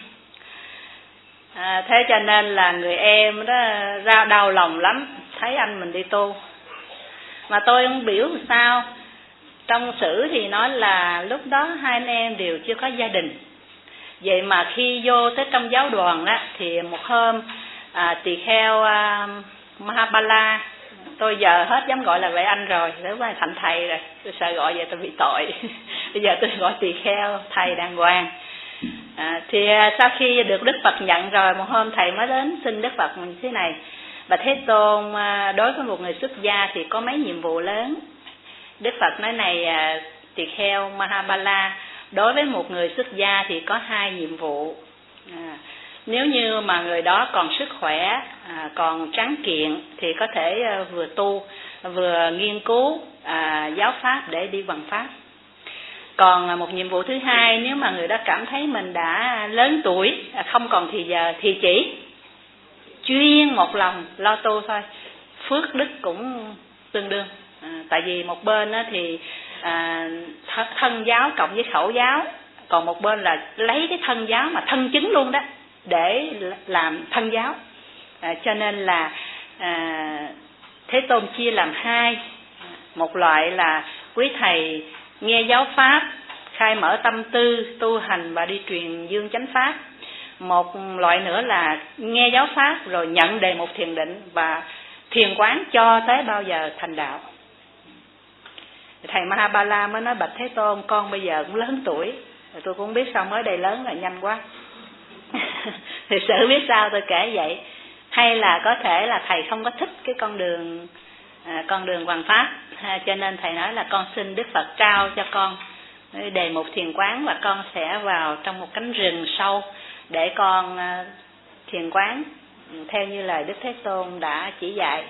À, thế cho nên là người em đó ra đau lòng lắm, thấy anh mình đi tu. Mà tôi không biểu sao. Trong sử thì nói là lúc đó hai anh em đều chưa có gia đình. Vậy mà khi vô tới trong giáo đoàn á, thì một hôm à, tỳ kheo à, Mahabala, tôi giờ hết dám gọi là vậy anh rồi, lúc này thành thầy rồi, tôi sợ gọi vậy tôi bị tội. Bây giờ tôi gọi tỳ kheo, thầy đàng hoàng. À, thì sau khi được Đức Phật nhận rồi, một hôm thầy mới đến xin Đức Phật như thế này: Bà Thế Tôn, đối với một người xuất gia thì có mấy nhiệm vụ lớn. Đức Phật nói này tỳ kheo Mahabala, đối với một người xuất gia thì có hai nhiệm vụ. À, nếu như mà người đó còn sức khỏe, à, còn tráng kiện thì có thể à, vừa tu vừa nghiên cứu à, giáo pháp để đi bằng pháp. Còn một nhiệm vụ thứ hai, nếu mà người đó cảm thấy mình đã lớn tuổi, không còn thì giờ, thì chỉ chuyên một lòng lo tu thôi, phước đức cũng tương đương. À, tại vì một bên thì à, thân giáo cộng với khẩu giáo, còn một bên là lấy cái thân giáo mà thân chứng luôn đó để làm thân giáo. À, cho nên là à, Thế Tôn chia làm hai. Một loại là quý thầy nghe giáo pháp, khai mở tâm tư, tu hành và đi truyền dương chánh pháp. Một loại nữa là nghe giáo pháp rồi nhận đề mục thiền định và thiền quán cho tới bao giờ thành đạo. Thầy Mahabala mới nói: Bạch Thế Tôn, con bây giờ cũng lớn tuổi, tôi cũng biết sao mới đây lớn là nhanh quá. Thì sự biết sao tôi kể vậy. Hay là có thể là thầy không có thích cái con đường à, con đường hoằng pháp, à, cho nên thầy nói là con xin Đức Phật trao cho con đề mục thiền quán, và con sẽ vào trong một cánh rừng sâu để con à, thiền quán theo như lời Đức Thế Tôn đã chỉ dạy.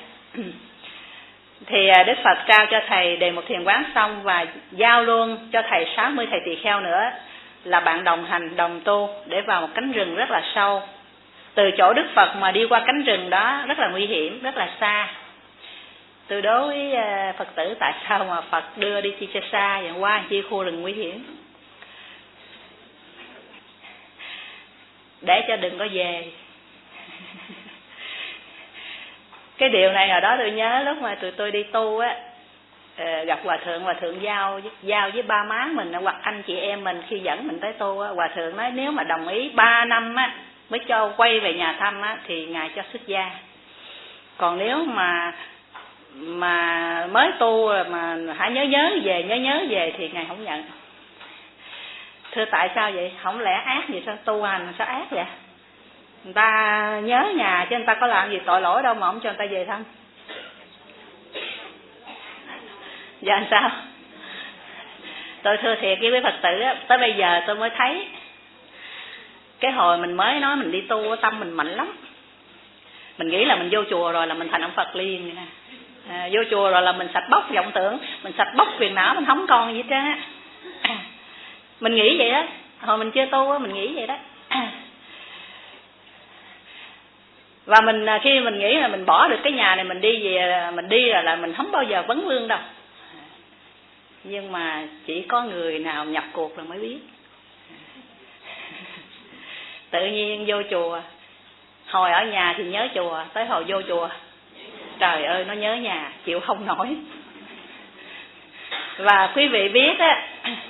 Thì à, Đức Phật trao cho thầy đề mục thiền quán xong và giao luôn cho thầy sáu mươi thầy tỳ kheo nữa là bạn đồng hành, đồng tu để vào một cánh rừng rất là sâu. Từ chỗ Đức Phật mà đi qua cánh rừng đó rất là nguy hiểm, rất là xa. Từ đối với Phật tử tại sao mà Phật đưa đi chi cho xa và qua chi khu rừng nguy hiểm, để cho đừng có về. Cái điều này hồi đó tôi nhớ lúc mà tụi tôi đi tu á, gặp hòa thượng, hòa thượng giao giao với ba má mình hoặc anh chị em mình khi dẫn mình tới tu á, hòa thượng nói nếu mà đồng ý ba năm á mới cho quay về nhà thăm á thì ngài cho xuất gia. Còn nếu mà mà mới tu mà hãy nhớ nhớ về nhớ nhớ về thì ngài không nhận. Thưa tại sao vậy? Không lẽ ác gì sao tu hành sao ác vậy? Người ta nhớ nhà chứ người ta có làm gì tội lỗi đâu mà không cho người ta về thăm. Dạ sao? Tôi thưa thiệt với quý Phật tử á, tới bây giờ tôi mới thấy cái hồi mình mới nói mình đi tu tâm mình mạnh lắm. Mình nghĩ là mình vô chùa rồi là mình thành ông Phật liền. À, vô chùa rồi là mình sạch bóc vọng tưởng, mình sạch bóc phiền não, mình không còn gì hết trơn á. À, mình nghĩ vậy đó. Hồi mình chưa tu á mình nghĩ vậy đó. À, và mình khi mình nghĩ là mình bỏ được cái nhà này mình đi về, mình đi rồi là mình không bao giờ vấn vương đâu. Nhưng mà chỉ có người nào nhập cuộc là mới biết. Tự nhiên vô chùa, hồi ở nhà thì nhớ chùa, tới hồi vô chùa trời ơi nó nhớ nhà chịu không nổi. Và quý vị biết á,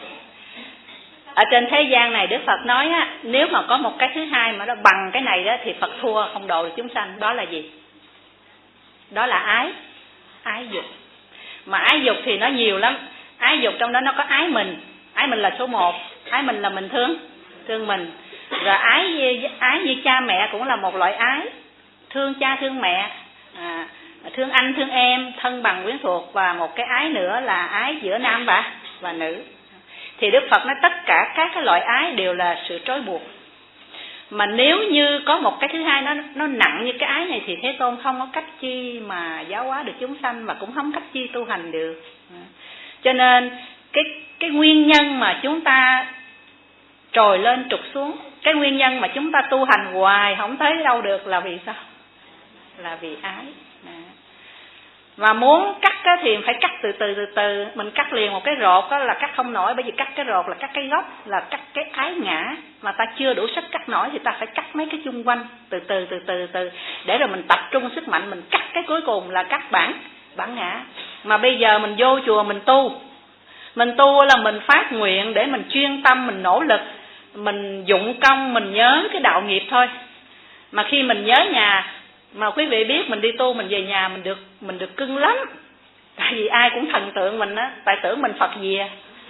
ở trên thế gian này Đức Phật nói á, nếu mà có một cái thứ hai mà nó bằng cái này đó thì Phật thua, không độ được chúng sanh. Đó là gì? Đó là ái, ái dục. Mà ái dục thì nó nhiều lắm. Ái dục trong đó nó có ái mình, ái mình là số một, ái mình là mình thương, thương mình. Rồi ái như, ái như cha mẹ cũng là một loại ái, thương cha thương mẹ, à, thương anh thương em, thân bằng quyến thuộc. Và một cái ái nữa là ái giữa nam và, và nữ. Thì Đức Phật nói tất cả các cái loại ái đều là sự trói buộc. Mà nếu như có một cái thứ hai nó nó nặng như cái ái này thì Thế Tôn không có cách chi mà giáo hóa được chúng sanh, và cũng không cách chi tu hành được. Cho nên cái cái nguyên nhân mà chúng ta trồi lên trục xuống, cái nguyên nhân mà chúng ta tu hành hoài không thấy đâu được là vì sao? Là vì ái. Và muốn cắt thì phải cắt từ từ từ từ. Mình cắt liền một cái rột đó là cắt không nổi, bởi vì cắt cái rột là cắt cái gốc, là cắt cái ái ngã, mà ta chưa đủ sức cắt nổi thì ta phải cắt mấy cái chung quanh từ từ từ từ từ để rồi mình tập trung sức mạnh, mình cắt cái cuối cùng là cắt bản bản ngã. Mà bây giờ mình vô chùa mình tu, mình tu là mình phát nguyện để mình chuyên tâm, mình nỗ lực, mình dụng công, mình nhớ cái đạo nghiệp thôi. Mà khi mình nhớ nhà, mà quý vị biết mình đi tu mình về nhà mình được mình được cưng lắm, tại vì ai cũng thần tượng mình á, tại tưởng mình Phật gì à.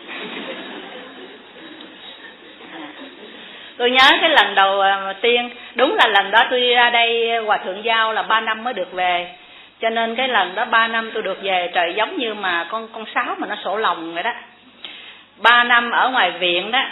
Tôi nhớ cái lần đầu tiên, đúng là lần đó tôi ra đây Hòa Thượng giao là ba năm mới được về, cho nên cái lần đó ba năm tôi được về, trời giống như mà con con sáo mà nó sổ lòng vậy đó. Ba năm ở ngoài viện đó,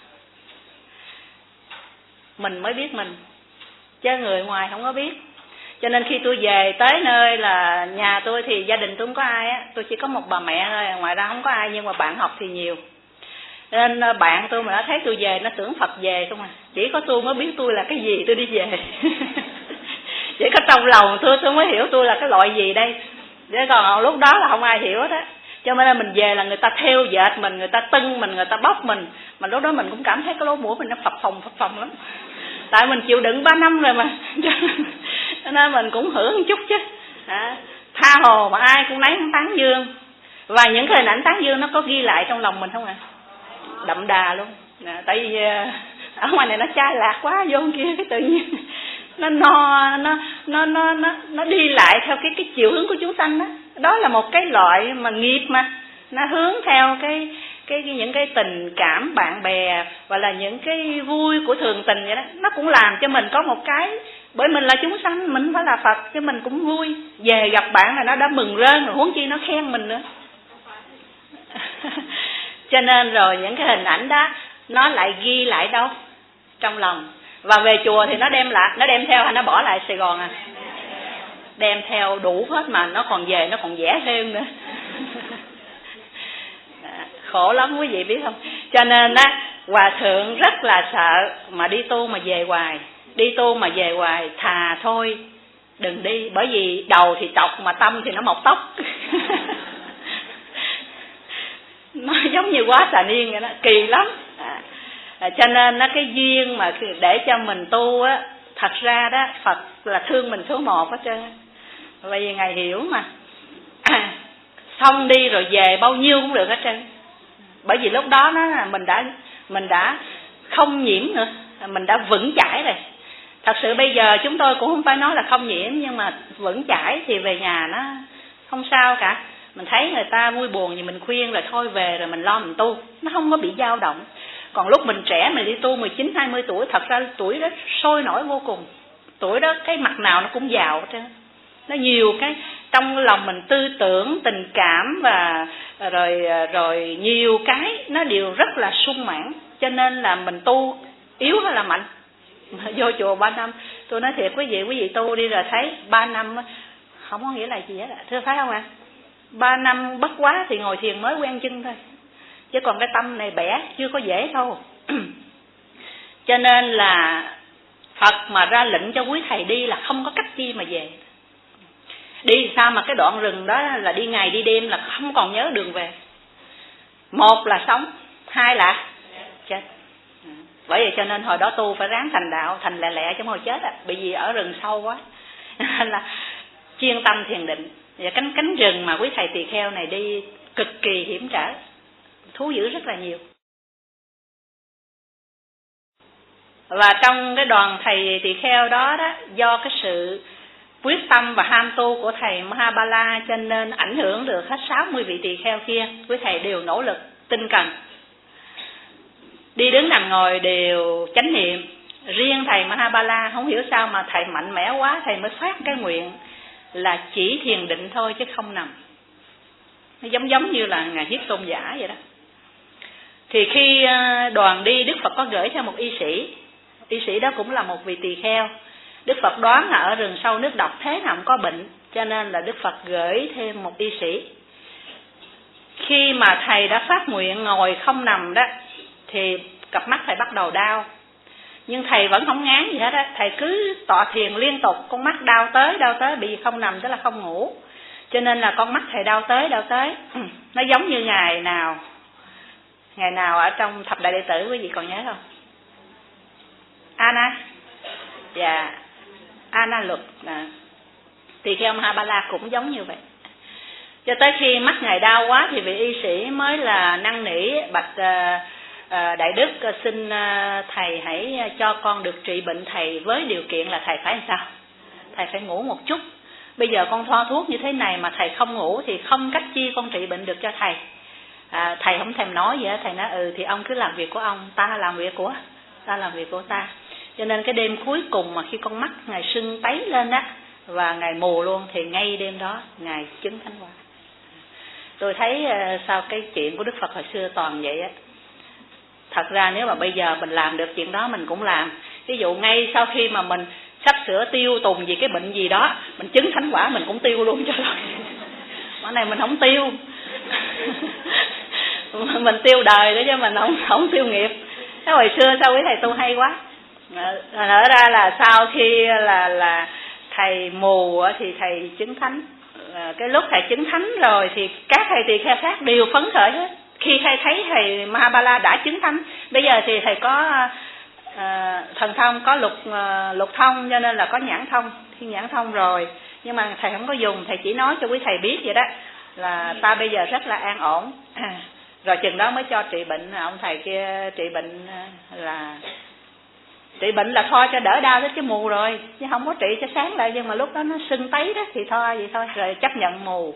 mình mới biết mình, chứ người ngoài không có biết. Cho nên khi tôi về tới nơi là nhà tôi thì gia đình tôi không có ai á, tôi chỉ có một bà mẹ thôi, ngoài ra không có ai, nhưng mà bạn học thì nhiều. Nên bạn tôi mà đã thấy tôi về nó tưởng Phật về không à. Chỉ có tôi mới biết tôi là cái gì tôi đi về. Chỉ có trong lòng tôi tôi mới hiểu tôi là cái loại gì đây. Chứ còn lúc đó là không ai hiểu hết á. Cho nên là mình về là người ta theo dệt mình, người ta tưng mình, người ta bóc mình. Mà lúc đó mình cũng cảm thấy cái lỗ mũi mình nó phập phồng phập phồng lắm. Tại mình chịu đựng ba năm rồi mà. Cho nên mình cũng hưởng một chút chứ. À, tha hồ mà ai cũng lấy tán dương. Và những cái hình ảnh tán dương nó có ghi lại trong lòng mình không ạ? À? Đậm đà luôn. À, tại vì ở ngoài này nó chai lạc quá, vô kia cái tự nhiên nó no, nó nó nó nó nó đi lại theo cái cái chiều hướng của chúng sanh đó. Đó là một cái loại mà nghiệp mà nó hướng theo cái cái, cái những cái tình cảm bạn bè và là những cái vui của thường tình vậy đó. Nó cũng làm cho mình có một cái, bởi mình là chúng sanh, mình phải là Phật chứ mình cũng vui. Về gặp bạn là nó đã mừng rơn rồi, huống chi nó khen mình nữa. Cho nên rồi những cái hình ảnh đó nó lại ghi lại đâu? Trong lòng. Và về chùa thì nó đem lại, nó đem theo hay nó bỏ lại Sài Gòn à? Đem theo đủ hết mà nó còn về nó còn vẽ thêm nữa. Khổ lắm quý vị biết không? Cho nên á, Hòa Thượng rất là sợ mà đi tu mà về hoài. Đi tu mà về hoài thà thôi đừng đi, bởi vì đầu thì trọc mà tâm thì nó mọc tóc. Nó giống như quá xà niên vậy đó, kỳ lắm. À, à, cho nên nó cái duyên mà để cho mình tu á, thật ra đó Phật là thương mình số một hết trơn. Bởi vì Ngài hiểu mà. À, xong đi rồi về bao nhiêu cũng được hết trơn. Bởi vì lúc đó nó là mình đã mình đã không nhiễm nữa, mình đã vững chãi rồi. Thật sự bây giờ chúng tôi cũng không phải nói là không nhiễm, nhưng mà vững chãi thì về nhà nó không sao cả. Mình thấy người ta vui buồn thì mình khuyên rồi thôi về rồi mình lo mình tu, nó không có bị dao động. Còn lúc mình trẻ mình đi tu mười chín hai mươi tuổi, thật ra tuổi đó sôi nổi vô cùng. Tuổi đó cái mặt nào nó cũng giàu hết trơn. Nó nhiều cái trong lòng mình tư tưởng, tình cảm và rồi rồi nhiều cái nó đều rất là sung mãn. Cho nên là mình tu yếu hay là mạnh. Vô chùa ba năm, tôi nói thiệt quý vị, quý vị tu đi rồi thấy ba năm không có nghĩa là gì hết, thưa phải không ạ? À? Ba năm bất quá thì ngồi thiền mới quen chân thôi, chứ còn cái tâm này bẻ chưa có dễ đâu. Cho nên là Phật mà ra lệnh cho quý thầy đi là không có cách chi mà về. Đi sao mà cái đoạn rừng đó là đi ngày đi đêm là không còn nhớ đường về. Một là sống, hai là chết. Bởi vậy cho nên hồi đó tu phải ráng thành đạo, thành lẹ lẹ chứ không hồi chết á, bởi vì ở rừng sâu quá. Là chuyên tâm thiền định. Và cánh cánh rừng mà quý thầy tỳ kheo này đi cực kỳ hiểm trở, thú dữ rất là nhiều. Và trong cái đoàn thầy tỳ kheo đó đó, do cái sự quyết tâm và ham tu của thầy Mahabala cho nên ảnh hưởng được hết sáu mươi vị tỳ kheo kia. Quý thầy đều nỗ lực tinh cần, đi đứng nằm ngồi đều chánh niệm. Riêng thầy Mahabala không hiểu sao mà thầy mạnh mẽ quá, thầy mới phát cái nguyện là chỉ thiền định thôi chứ không nằm. Nó giống giống như là Ngài Hiếp Tôn Giả vậy đó. Thì khi đoàn đi, Đức Phật có gửi theo một y sĩ Y sĩ đó cũng là một vị tỳ kheo. Đức Phật đoán là ở rừng sâu nước độc thế nào cũng có bệnh, cho nên là Đức Phật gửi thêm một y sĩ. Khi mà thầy đã phát nguyện ngồi không nằm đó, thì cặp mắt thầy bắt đầu đau. Nhưng thầy vẫn không ngán gì hết á, thầy cứ tọa thiền liên tục, con mắt đau tới đau tới, bị không nằm tức là không ngủ. Cho nên là con mắt thầy đau tới đau tới. Nó giống như ngày nào Ngày nào ở trong thập đại đệ tử quý vị còn nhớ không? Ana. Dạ, Ana Luật à. Tỳ kheo Mahabala cũng giống như vậy. Cho tới khi mắt ngài đau quá thì vị y sĩ mới là năn nỉ bạch uh, uh, đại đức uh, xin uh, thầy hãy cho con được trị bệnh thầy, với điều kiện là thầy phải làm sao? Thầy phải ngủ một chút. Bây giờ con thoa thuốc như thế này mà thầy không ngủ thì không cách chi con trị bệnh được cho thầy. À, thầy không thèm nói gì hết, thầy nói ừ thì ông cứ làm việc của ông, ta làm việc của ta làm việc của ta. Cho nên cái đêm cuối cùng mà khi con mắt ngài sưng tấy lên á và ngài mù luôn, thì ngay đêm đó ngài chứng thánh quả. Tôi thấy uh, sao cái chuyện của Đức Phật hồi xưa toàn vậy á. Thật ra nếu mà bây giờ mình làm được chuyện đó mình cũng làm. Ví dụ ngay sau khi mà mình sắp sửa tiêu tùng vì cái bệnh gì đó, mình chứng thánh quả mình cũng tiêu luôn cho rồi. Cái này mình không tiêu. Mình tiêu đời đó chứ mình không không tiêu nghiệp. Cái hồi xưa sao quý thầy tu hay quá. Nói ra là sau khi là là thầy mù thì thầy chứng thánh. Cái lúc thầy chứng thánh rồi thì các thầy tỳ kheo khác đều phấn khởi hết. Khi thầy thấy thầy Mahabala đã chứng thánh, bây giờ thì thầy có uh, thần thông, có lục uh, lục thông, cho nên là có nhãn thông, thiên nhãn thông rồi. Nhưng mà thầy không có dùng, thầy chỉ nói cho quý thầy biết vậy đó, là ta bây giờ rất là an ổn. À, rồi chừng đó mới cho trị bệnh. Ông thầy kia trị bệnh là trị bệnh là thôi cho đỡ đau, chứ mù rồi, chứ không có trị cho sáng lại. Nhưng mà lúc đó nó sưng tấy đó thì thôi vậy thôi, rồi chấp nhận mù.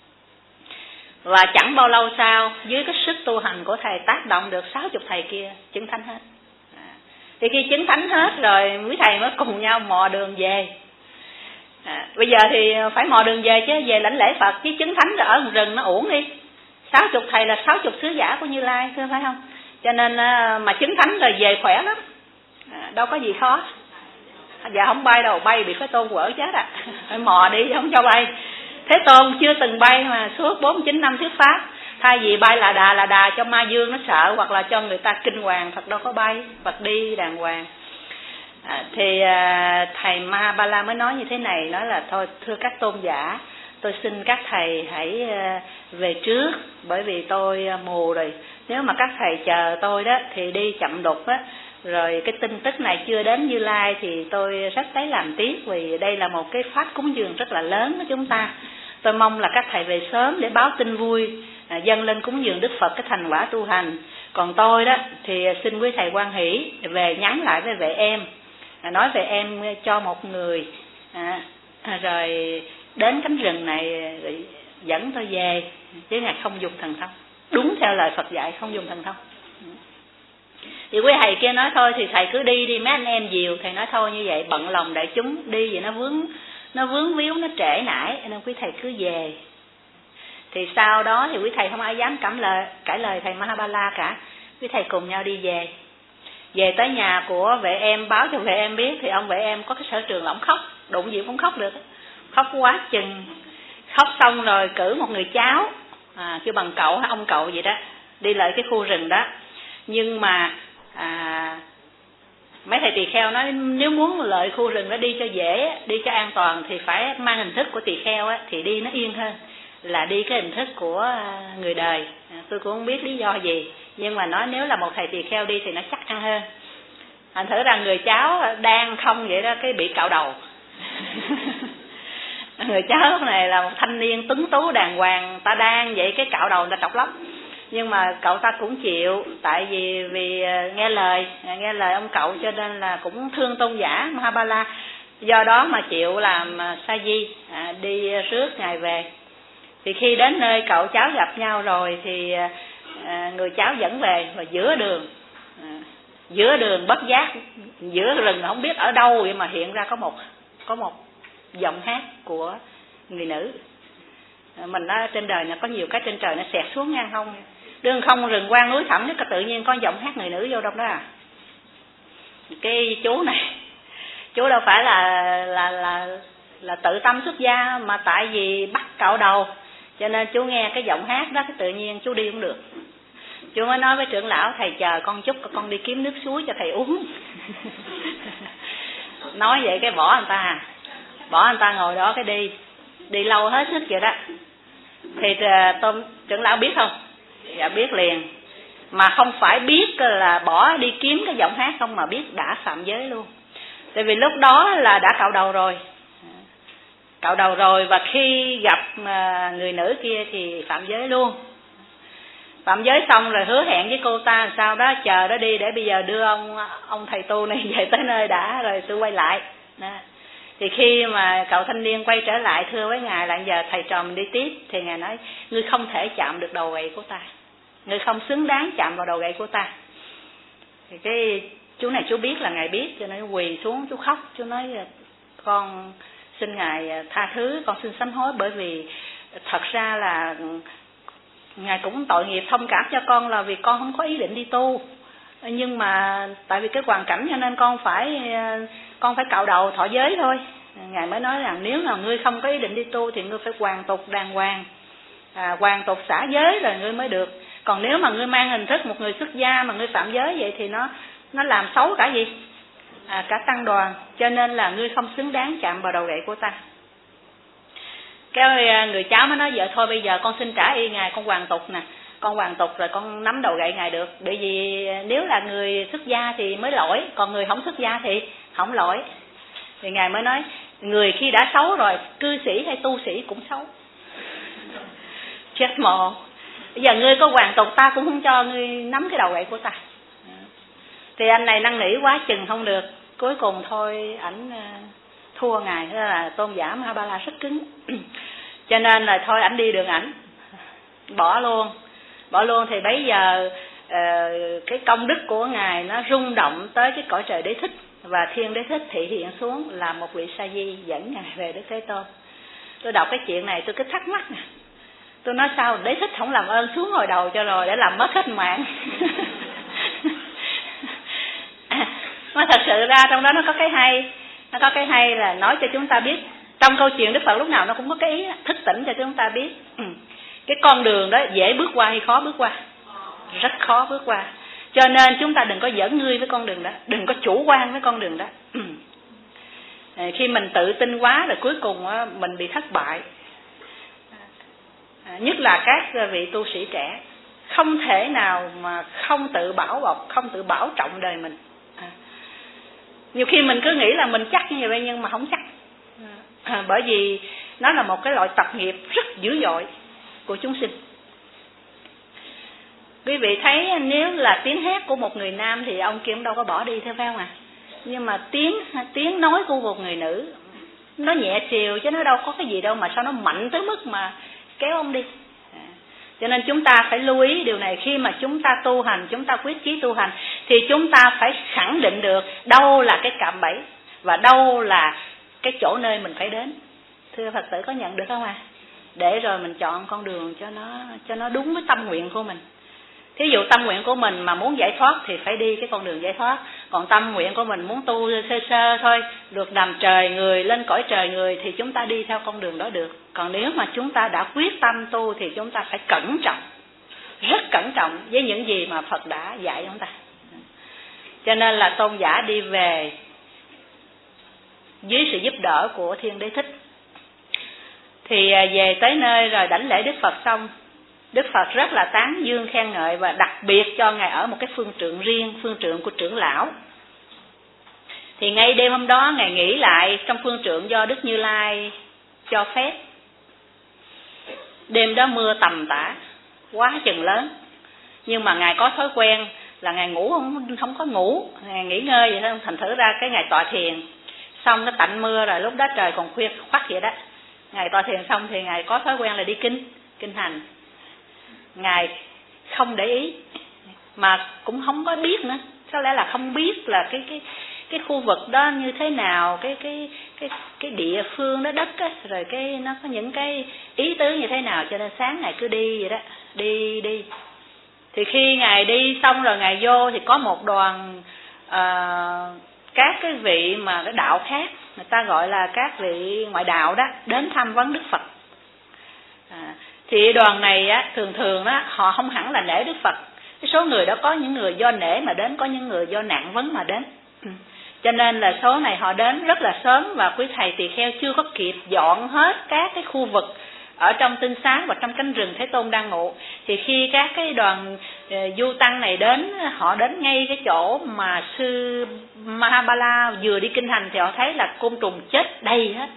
Và chẳng bao lâu sau, dưới cái sức tu hành của thầy tác động được sáu chục thầy kia chứng thánh hết. À, thì khi chứng thánh hết rồi quý thầy mới cùng nhau mò đường về. À, bây giờ thì phải mò đường về chứ, về lãnh lễ Phật, chứ chứng thánh rồi ở rừng nó uổng đi. Sáu chục thầy là sáu chục sứ giả của Như Lai, thưa phải không? Cho nên mà chứng thánh rồi về khỏe lắm. À, đâu có gì khó. Giờ không bay đâu, bay bị Thế Tôn quở chết à. Phải mò đi chứ không cho bay. Thế Tôn chưa từng bay mà suốt bốn mươi chín năm thuyết pháp. Thay vì bay là đà là đà cho ma dương nó sợ, hoặc là cho người ta kinh hoàng, Phật đâu có bay, Phật đi đàng hoàng. À, thì à, thầy Mahabala mới nói như thế này, nói là thôi thưa các tôn giả, tôi xin các thầy hãy à, về trước, bởi vì tôi à, mù rồi. Nếu mà các thầy chờ tôi đó thì đi chậm đục á, rồi cái tin tức này chưa đến Như Lai thì tôi rất lấy làm tiếc, vì đây là một cái pháp cúng dường rất là lớn của chúng ta. Tôi mong là các thầy về sớm để báo tin vui, à, dâng lên cúng dường Đức Phật cái thành quả tu hành. Còn tôi đó thì xin quý thầy hoan hỷ về nhắn lại với vệ em, à, nói về em cho một người, à, rồi đến cánh rừng này rồi dẫn tôi về, chứ ngài không dùng thần thông. Đúng theo lời Phật dạy, không dùng thần thông. Thì quý thầy kia nói thôi thì thầy cứ đi đi, mấy anh em dìu. Thầy nói thôi như vậy bận lòng đại chúng, đi vậy nó vướng nó vướng víu, nó trễ nải, nên quý thầy cứ về. Thì sau đó thì quý thầy không ai dám cãi lời cãi lời thầy Mahabala cả. Quý thầy cùng nhau đi về. Về tới nhà của vệ em, báo cho vệ em biết, thì ông vệ em có cái sở trường là ông khóc, đụng gì cũng khóc được, khóc quá chừng. Khóc xong rồi cử một người cháu, à, kêu bằng cậu hay ông cậu gì đó, đi lại cái khu rừng đó. Nhưng mà à, mấy thầy tỳ kheo nói nếu muốn lợi khu rừng đó đi cho dễ, đi cho an toàn thì phải mang hình thức của tỳ kheo á, thì đi nó yên hơn là đi cái hình thức của người đời. À, tôi cũng không biết lý do gì, nhưng mà nói nếu là một thầy tỳ kheo đi thì nó chắc ăn hơn. Thành thử rằng người cháu đang không vậy đó, cái bị cạo đầu. Người cháu này là một thanh niên tuấn tú đàng hoàng, ta đang vậy cái cạo đầu ta trọc lắm. Nhưng mà cậu ta cũng chịu, tại vì vì nghe lời nghe lời ông cậu, cho nên là cũng thương tôn giả Mahabala, do đó mà chịu làm sa di, à, đi rước ngài về. Thì khi đến nơi cậu cháu gặp nhau rồi thì à, người cháu dẫn về, và giữa đường à, giữa đường bất giác, giữa rừng không biết ở đâu vậy mà hiện ra có một có một giọng hát của người nữ. À, mình nói trên đời nó có nhiều cái trên trời nó xẹt xuống ngang hông, đường không rừng quang núi thẳm, cái tự nhiên có giọng hát người nữ vô trong đó à. cái chú này, chú đâu phải là là là là tự tâm xuất gia, mà tại vì bắt cạo đầu cho nên chú nghe cái giọng hát đó, cái tự nhiên chú đi không được. Chú mới nói với trưởng lão, thầy chờ con chút, con đi kiếm nước suối cho thầy uống. Nói vậy cái bỏ anh ta, bỏ anh ta ngồi đó cái đi, đi lâu hết sức vậy đó. Thì tôn trưởng lão biết không? Dạ biết liền. Mà không phải biết là bỏ đi kiếm cái giọng hát không, mà biết đã phạm giới luôn. Tại vì lúc đó là đã cạo đầu rồi, cạo đầu rồi, và khi gặp người nữ kia thì phạm giới luôn. Phạm giới xong rồi hứa hẹn với cô ta sao đó, chờ đó đi, để bây giờ đưa ông ông thầy tu này về tới nơi đã, rồi tôi quay lại đó. Thì khi mà cậu thanh niên quay trở lại thưa với ngài là giờ thầy trò mình đi tiếp, thì ngài nói ngươi không thể chạm được đầu gậy của ta, ngươi không xứng đáng chạm vào đầu gậy của ta. Thì cái chú này chú biết là ngài biết, cho nên quỳ xuống chú khóc, chú nói con xin ngài tha thứ, con xin sám hối, bởi vì thật ra là ngài cũng tội nghiệp thông cảm cho con, là vì con không có ý định đi tu, nhưng mà tại vì cái hoàn cảnh cho nên con phải con phải cạo đầu thọ giới thôi. Ngài mới nói rằng nếu mà ngươi không có ý định đi tu thì ngươi phải hoàn tục đàng hoàng, à, hoàn tục xả giới rồi ngươi mới được. Còn nếu mà ngươi mang hình thức một người xuất gia mà ngươi phạm giới vậy thì nó nó làm xấu cả gì? À, cả tăng đoàn. Cho nên là ngươi không xứng đáng chạm vào đầu gậy của ta. Cái người cháu mới nói vợ thôi bây giờ con xin trả y ngài, con hoàn tục nè, con hoàn tục rồi con nắm đầu gậy ngài được. Bởi vì nếu là người xuất gia thì mới lỗi, còn người không xuất gia thì không lỗi. Thì ngài mới nói người khi đã xấu rồi, cư sĩ hay tu sĩ cũng xấu. Chết mồ. Bây giờ ngươi có hoàn tục ta cũng không cho ngươi nắm cái đầu gậy của ta. Thì anh này năn nỉ quá chừng không được, cuối cùng thôi ảnh thua ngài. Thế là tôn giả Mahabala rất cứng. Cho nên là thôi ảnh đi đường ảnh, bỏ luôn, bỏ luôn. Thì bấy giờ uh, cái công đức của ngài nó rung động tới cái cõi trời Đế Thích, và Thiên Đế Thích thị hiện xuống là một vị sa di dẫn ngài về Đức Thế Tôn. Tôi đọc cái chuyện này tôi cứ thắc mắc nè, tôi nói sao Đế Thích không làm ơn xuống hồi đầu cho rồi để làm mất hết mạng. Mà thật sự ra trong đó nó có cái hay, nó có cái hay là nói cho chúng ta biết, trong câu chuyện Đức Phật lúc nào nó cũng có cái ý thức tỉnh cho chúng ta biết cái con đường đó dễ bước qua hay khó bước qua, rất khó bước qua. Cho nên chúng ta đừng có giỡn ngươi với con đường đó, đừng có chủ quan với con đường đó. Khi mình tự tin quá rồi cuối cùng mình bị thất bại. Nhất là các vị tu sĩ trẻ, không thể nào mà không tự bảo bọc, không tự bảo trọng đời mình. Nhiều khi mình cứ nghĩ là mình chắc như vậy nhưng mà không chắc. À, bởi vì nó là một cái loại tập nghiệp rất dữ dội của chúng sinh. Quý vị thấy nếu là tiếng hát của một người nam thì ông kia cũng đâu có bỏ đi theo phải không à? Nhưng mà tiếng tiếng nói của một người nữ nó nhẹ chiều chứ nó đâu có cái gì đâu mà sao nó mạnh tới mức mà kéo ông đi. À, cho nên chúng ta phải lưu ý điều này. Khi mà chúng ta tu hành, chúng ta quyết chí tu hành thì chúng ta phải khẳng định được đâu là cái cạm bẫy và đâu là cái chỗ nơi mình phải đến. Thưa Phật tử có nhận được không à? Để rồi mình chọn con đường cho nó cho nó đúng với tâm nguyện của mình. Thí dụ tâm nguyện của mình mà muốn giải thoát thì phải đi cái con đường giải thoát. Còn tâm nguyện của mình muốn tu sơ sơ thôi, được nằm trời người, lên cõi trời người thì chúng ta đi theo con đường đó được. Còn nếu mà chúng ta đã quyết tâm tu thì chúng ta phải cẩn trọng, rất cẩn trọng với những gì mà Phật đã dạy chúng ta. Cho nên là tôn giả đi về dưới sự giúp đỡ của Thiên Đế Thích. Thì về tới nơi rồi đảnh lễ Đức Phật xong, Đức Phật rất là tán dương khen ngợi và đặc biệt cho ngài ở một cái phương trượng riêng, phương trượng của trưởng lão. Thì ngay đêm hôm đó ngài nghỉ lại trong phương trượng do Đức Như Lai cho phép. Đêm đó mưa tầm tã quá chừng lớn, nhưng mà ngài có thói quen là ngài ngủ không không có ngủ, ngài nghỉ ngơi vậy thôi. Thành thử ra cái ngài tọa thiền xong nó tạnh mưa rồi, lúc đó trời còn khuya khoắt vậy đó. Ngài tọa thiền xong thì ngài có thói quen là đi kinh kinh hành. Ngài không để ý mà cũng không có biết nữa, có lẽ là không biết là cái cái cái khu vực đó như thế nào, cái cái cái cái địa phương đó đất á, rồi cái nó có những cái ý tứ như thế nào, cho nên sáng ngài cứ đi vậy đó, đi đi. Thì khi ngài đi xong rồi ngài vô thì có một đoàn à, các cái vị mà cái đạo khác, người ta gọi là các vị ngoại đạo đó, đến tham vấn Đức Phật. À, thì đoàn này á, thường thường á, họ không hẳn là nể Đức Phật. Cái số người đó có những người do nể mà đến, có những người do nạn vấn mà đến. Ừ. Cho nên là số này họ đến rất là sớm, và quý thầy tỳ kheo chưa có kịp dọn hết các cái khu vực ở trong tinh xá và trong cánh rừng Thế Tôn đang ngụ. Thì khi các cái đoàn uh, du tăng này đến, họ đến ngay cái chỗ mà sư Mahabala vừa đi kinh hành, thì họ thấy là côn trùng chết đầy hết.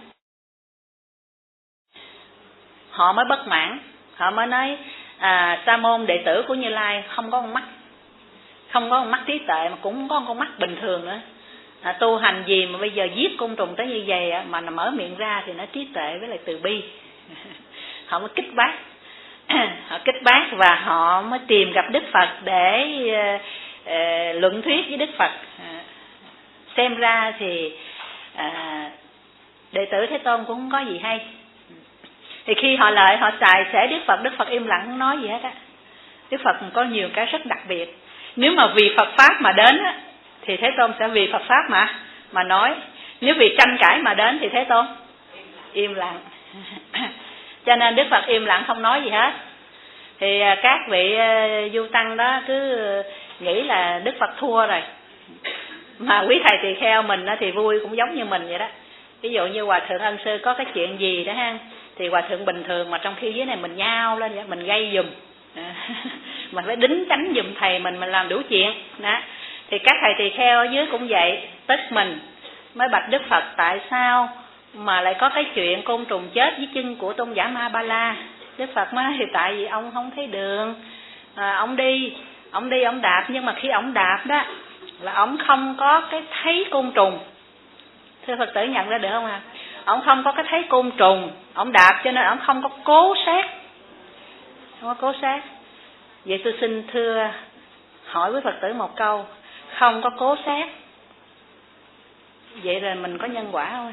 Họ mới bất mãn, họ mới nói à, Sa môn đệ tử của Như Lai không có con mắt, không có con mắt trí tuệ, mà cũng không có con mắt bình thường nữa. À, tu hành gì mà bây giờ giết côn trùng tới như vậy mà mở miệng ra thì nó trí tuệ với lại từ bi. Họ mới kích bác, họ kích bác và họ mới tìm gặp Đức Phật để uh, uh, luận thuyết với Đức Phật. Uh, xem ra thì uh, đệ tử Thế Tôn cũng không có gì hay. Thì khi họ lại họ xài xể Đức Phật, Đức Phật im lặng không nói gì hết á. Đức Phật có nhiều cái rất đặc biệt. Nếu mà vì Phật pháp mà đến á, thì Thế Tôn sẽ vì Phật pháp mà mà nói. Nếu vì tranh cãi mà đến thì Thế Tôn im lặng. Cho nên Đức Phật im lặng không nói gì hết. Thì các vị du tăng đó cứ nghĩ là Đức Phật thua rồi. Mà quý thầy tỳ kheo mình thì vui cũng giống như mình vậy đó. Ví dụ như Hòa Thượng Ân Sư có cái chuyện gì đó ha, thì Hòa Thượng bình thường, mà trong khi dưới này mình nhao lên vậy, mình gây giùm. Mình phải đính tránh giùm thầy mình, mình làm đủ chuyện đó. Thì các thầy tỳ kheo ở dưới cũng vậy, tức mình mới bạch Đức Phật tại sao mà lại có cái chuyện côn trùng chết với chân của tôn giả Mahabala. Đức Phật mới thì tại vì ông không thấy đường, à, ông đi ông đi ông đạp, nhưng mà khi ông đạp đó là ông không có cái thấy côn trùng. Thưa Phật tử nhận ra được không ạ? À? Ông không có cái thấy côn trùng, ông đạp cho nên ông không có cố sát, không có cố sát. Vậy tôi xin thưa hỏi với Phật tử một câu, không có cố sát, vậy rồi mình có nhân quả không?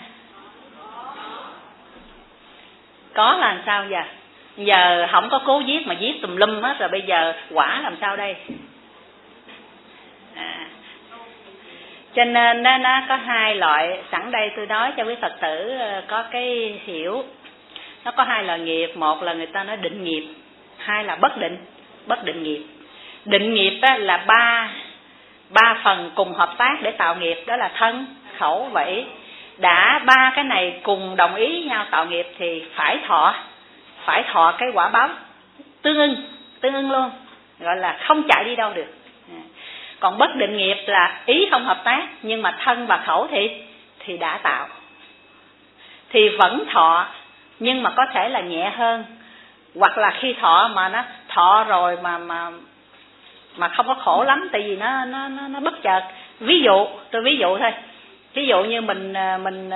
Có là làm sao giờ? Giờ không có cố giết mà giết tùm lum hết rồi, bây giờ quả làm sao đây? À. Cho nên nó, nó có hai loại, sẵn đây tôi nói cho quý Phật tử có cái hiểu. Nó có hai loại nghiệp, một là người ta nói định nghiệp, hai là bất định, bất định nghiệp. Định nghiệp á, là ba ba phần cùng hợp tác để tạo nghiệp, đó là thân, khẩu và ý. Đã ba cái này cùng đồng ý nhau tạo nghiệp thì phải thọ, phải thọ cái quả báo tương ưng, tương ưng luôn, gọi là không chạy đi đâu được. Còn bất định nghiệp là ý không hợp tác, nhưng mà thân và khẩu thì thì đã tạo, thì vẫn thọ, nhưng mà có thể là nhẹ hơn, hoặc là khi thọ mà nó thọ rồi mà mà mà không có khổ lắm, tại vì nó nó nó, nó bất chợt. Ví dụ, tôi ví dụ thôi. Ví dụ như mình mình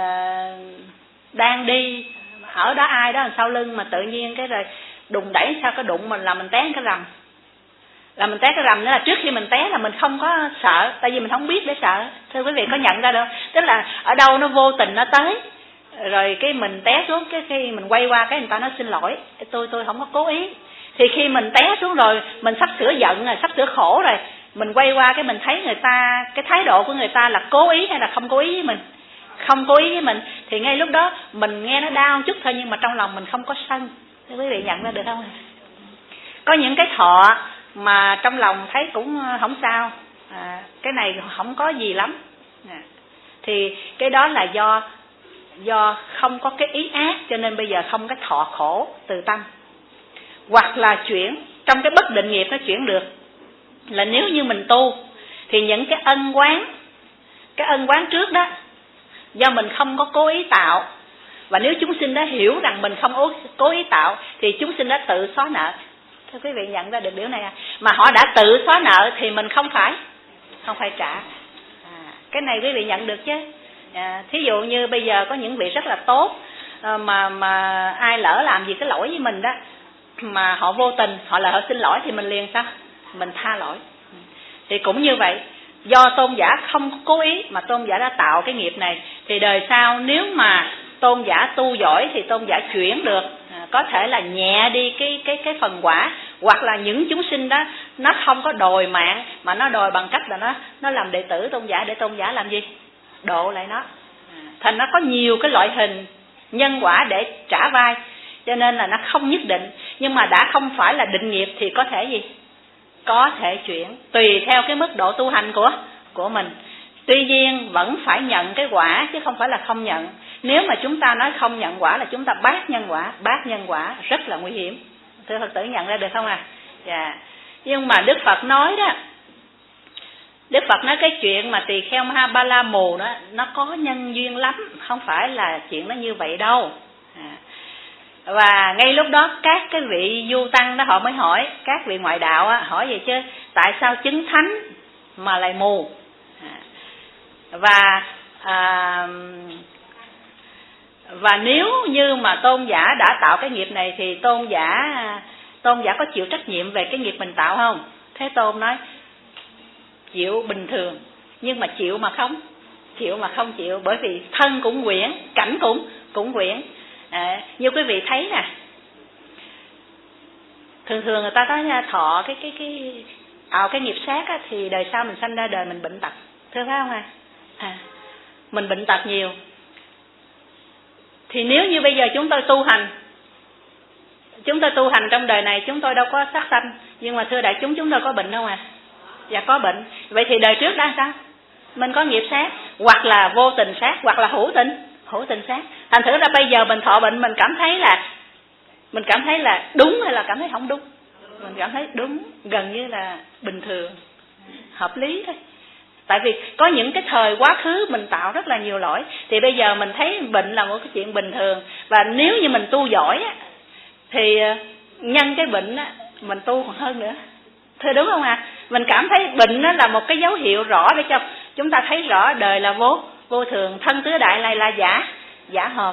đang đi, ở đó ai đó sau lưng mà tự nhiên cái rồi đùng đẩy sao cái đụng mình, là mình té cái rầm. Là mình té cái rầm nữa là trước khi mình té là mình không có sợ, tại vì mình không biết để sợ. Thưa quý vị có nhận ra đâu? Tức là ở đâu nó vô tình nó tới, rồi cái mình té xuống, cái khi mình quay qua cái người ta nói xin lỗi, tôi tôi không có cố ý. Thì khi mình té xuống rồi, mình sắp sửa giận rồi, sắp sửa khổ rồi, mình quay qua cái mình thấy người ta, cái thái độ của người ta là cố ý hay là không cố ý với mình, không cố ý với mình, thì ngay lúc đó mình nghe nó đau chút thôi, nhưng mà trong lòng mình không có sân. Thưa quý vị nhận ra được không? Có những cái thọ mà trong lòng thấy cũng không sao, à, cái này không có gì lắm, à, thì cái đó là do do không có cái ý ác, cho nên bây giờ không cái thọ khổ từ tâm. Hoặc là chuyển trong cái bất định nghiệp nó chuyển được, là nếu như mình tu thì những cái ân oán, cái ân oán trước đó do mình không có cố ý tạo, và nếu chúng sinh đã hiểu rằng mình không cố ý tạo thì chúng sinh đã tự xóa nợ. Thưa quý vị nhận ra được điều này à? Mà họ đã tự xóa nợ thì mình không phải không phải trả, à, cái này quý vị nhận được chứ. À, thí dụ như bây giờ có những vị rất là tốt, à, mà mà ai lỡ làm gì cái lỗi với mình đó, mà họ vô tình họ là họ xin lỗi thì mình liền sao? Mình tha lỗi. Thì cũng như vậy, do tôn giả không cố ý mà tôn giả đã tạo cái nghiệp này, thì đời sau nếu mà tôn giả tu giỏi thì tôn giả chuyển được, à, có thể là nhẹ đi cái cái cái phần quả, hoặc là những chúng sinh đó nó không có đòi mạng mà nó đòi bằng cách là nó nó làm đệ tử tôn giả, để tôn giả làm gì? Độ lại nó. Thành nó có nhiều cái loại hình nhân quả để trả vai, cho nên là nó không nhất định. Nhưng mà đã không phải là định nghiệp thì có thể gì? Có thể chuyển tùy theo cái mức độ tu hành của của mình. Tuy nhiên vẫn phải nhận cái quả chứ không phải là không nhận. Nếu mà chúng ta nói không nhận quả là chúng ta bác nhân quả, bác nhân quả rất là nguy hiểm. Thưa Phật tử nhận ra được không à? Dạ. Nhưng mà Đức Phật nói đó, Đức Phật nói cái chuyện mà tỳ kheo Mahabala mù đó, nó có nhân duyên lắm, không phải là chuyện nó như vậy đâu. À. Và ngay lúc đó các cái vị du tăng đó họ mới hỏi, các vị ngoại đạo á, hỏi vậy chứ tại sao chứng thánh mà lại mù? À. Và à, và nếu như mà tôn giả đã tạo cái nghiệp này thì tôn giả tôn giả có chịu trách nhiệm về cái nghiệp mình tạo không? Thế Tôn nói chịu bình thường, nhưng mà chịu mà không chịu mà không chịu, bởi vì thân cũng quyển, cảnh cũng cũng quyển. À, như quý vị thấy nè, thường thường người ta nói thọ cái cái cái ảo cái nghiệp sát á, thì đời sau mình sanh ra đời mình bệnh tật, thưa phải không à? À, mình bệnh tật nhiều. Thì nếu như bây giờ chúng tôi tu hành, chúng tôi tu hành trong đời này chúng tôi đâu có sát sanh, nhưng mà thưa đại chúng chúng tôi có bệnh không à? Dạ có bệnh. Vậy thì đời trước đang sao? Mình có nghiệp sát, hoặc là vô tình sát, hoặc là hữu tình hữu tình sát. Thành thử ra bây giờ mình thọ bệnh mình cảm thấy là mình cảm thấy là đúng hay là cảm thấy không đúng? Mình cảm thấy đúng, gần như là bình thường, hợp lý thôi. Tại vì có những cái thời quá khứ mình tạo rất là nhiều lỗi, thì bây giờ mình thấy bệnh là một cái chuyện bình thường. Và nếu như mình tu giỏi á, thì nhân cái bệnh á, mình tu còn hơn nữa. Thưa đúng không ạ? À? Mình cảm thấy bệnh đó là một cái dấu hiệu rõ để cho chúng ta thấy rõ đời là vô vô thường, thân tứ đại này là giả giả hợp.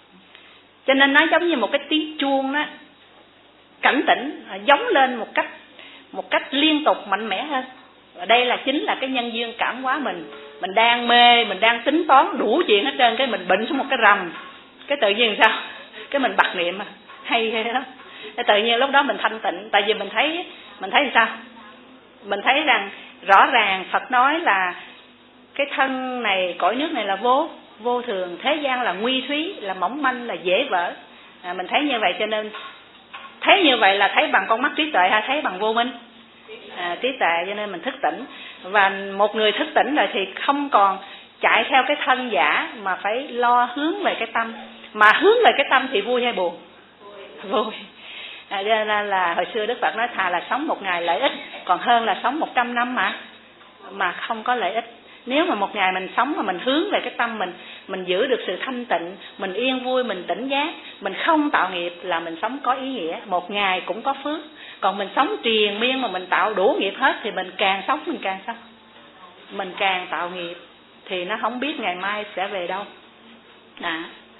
Cho nên nó giống như một cái tiếng chuông đó, cảnh tỉnh, giống lên một cách một cách liên tục mạnh mẽ hơn. Và đây là chính là cái nhân duyên cảm hóa mình. Mình đang mê, mình đang tính toán đủ chuyện hết trơn, cái mình bệnh xuống một cái rầm, cái tự nhiên sao? Cái mình bật niệm hay hay đó. Cái tự nhiên lúc đó mình thanh tịnh, tại vì mình thấy mình thấy sao? Mình thấy rằng rõ ràng Phật nói là cái thân này, cõi nước này là vô vô thường, thế gian là nguy thúy, là mỏng manh, là dễ vỡ. À, mình thấy như vậy, cho nên thấy như vậy là thấy bằng con mắt trí tuệ hay thấy bằng vô minh? À, trí tuệ, cho nên mình thức tỉnh. Và một người thức tỉnh rồi thì không còn chạy theo cái thân giả, mà phải lo hướng về cái tâm. Mà hướng về cái tâm thì vui hay buồn? Vui. À, cho nên là hồi xưa Đức Phật nói thà là sống một ngày lợi ích còn hơn là sống một trăm năm mà mà không có lợi ích. Nếu mà một ngày mình sống mà mình hướng về cái tâm mình, mình giữ được sự thanh tịnh, mình yên vui, mình tỉnh giác, mình không tạo nghiệp là mình sống có ý nghĩa, một ngày cũng có phước. Còn mình sống triền miên mà mình tạo đủ nghiệp hết thì mình càng sống mình càng sống, mình càng tạo nghiệp thì nó không biết ngày mai sẽ về đâu. Đó.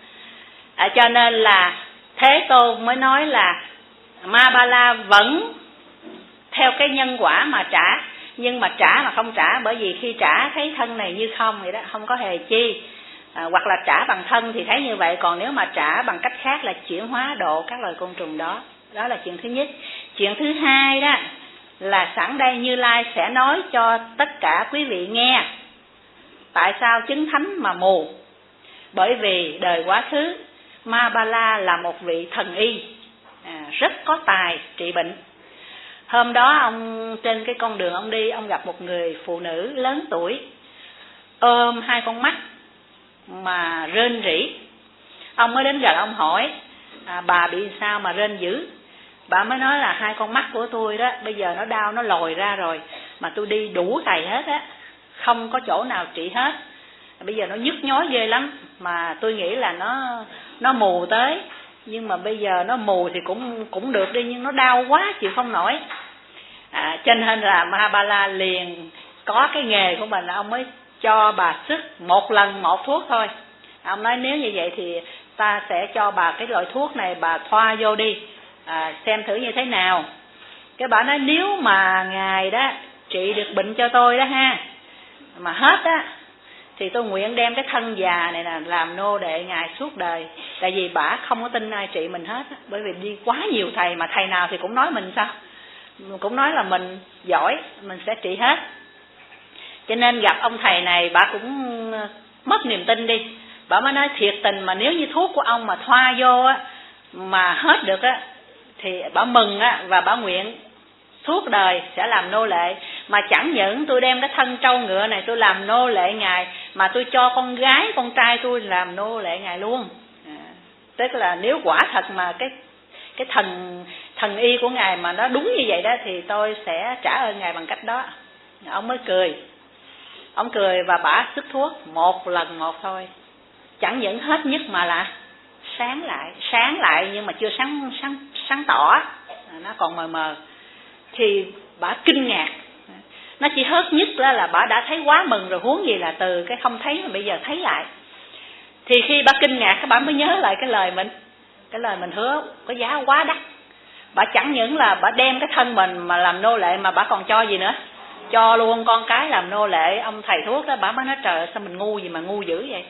À, cho nên là Thế Tôn mới nói là Ma-ba-la vẫn theo cái nhân quả mà trả, nhưng mà trả mà không trả, bởi vì khi trả thấy thân này như không vậy đó, không có hề chi. À, hoặc là trả bằng thân thì thấy như vậy, còn nếu mà trả bằng cách khác là chuyển hóa độ các loài côn trùng đó. Đó là chuyện thứ nhất. Chuyện thứ hai đó là sẵn đây Như Lai sẽ nói cho tất cả quý vị nghe tại sao chứng thánh mà mù. Bởi vì đời quá khứ Ma-ba-la là một vị thần y, à, rất có tài trị bệnh. Hôm đó ông trên cái con đường ông đi, ông gặp một người phụ nữ lớn tuổi ôm hai con mắt mà rên rỉ. Ông mới đến gần ông hỏi, à, bà bị sao mà rên dữ? Bà mới nói là hai con mắt của tôi đó bây giờ nó đau, nó lồi ra rồi, mà tôi đi đủ thầy hết á, không có chỗ nào trị hết. Bây giờ nó nhức nhói ghê lắm, mà tôi nghĩ là nó nó mù tới, nhưng mà bây giờ nó mù thì cũng cũng được đi, nhưng nó đau quá chịu không nổi. À, cho nên là Mahabala liền có cái nghề của mình, ông mới cho bà sức một lần một thuốc thôi. Ông nói nếu như vậy thì ta sẽ cho bà cái loại thuốc này, bà thoa vô đi, à, xem thử như thế nào. Cái bà nói nếu mà ngài đó trị được bệnh cho tôi đó ha, mà hết á, thì tôi nguyện đem cái thân già này là làm nô đệ ngài suốt đời. Tại vì bà không có tin ai trị mình hết á, bởi vì đi quá nhiều thầy, mà thầy nào thì cũng nói mình sao mình cũng nói là mình giỏi, mình sẽ trị hết. Cho nên gặp ông thầy này bà cũng mất niềm tin đi. Bà mới nói thiệt tình mà nếu như thuốc của ông mà thoa vô á, mà hết được á, thì bà mừng á, và bà nguyện suốt đời sẽ làm nô lệ. Mà chẳng những tôi đem cái thân trâu ngựa này tôi làm nô lệ Ngài, mà tôi cho con gái con trai tôi làm nô lệ Ngài luôn. À, tức là nếu quả thật mà cái cái thần thần y của Ngài mà nó đúng như vậy đó, thì tôi sẽ trả ơn Ngài bằng cách đó. Ông mới cười. Ông cười và bả sức thuốc một lần một thôi. Chẳng những hết nhất mà là sáng lại, sáng lại nhưng mà chưa sáng sáng sáng tỏ, nó còn mờ mờ. Thì bả kinh ngạc. Nó chỉ hết nhất đó là bả đã thấy quá mừng rồi, huống gì là từ cái không thấy mà bây giờ thấy lại. Thì khi bả kinh ngạc, các bạn mới nhớ lại cái lời mình, cái lời mình hứa có giá quá đắt. Bả chẳng những là bả đem cái thân mình mà làm nô lệ, mà bả còn cho gì nữa, cho luôn con cái làm nô lệ ông thầy thuốc đó. Bả mới nói trời sao mình ngu gì mà ngu dữ vậy.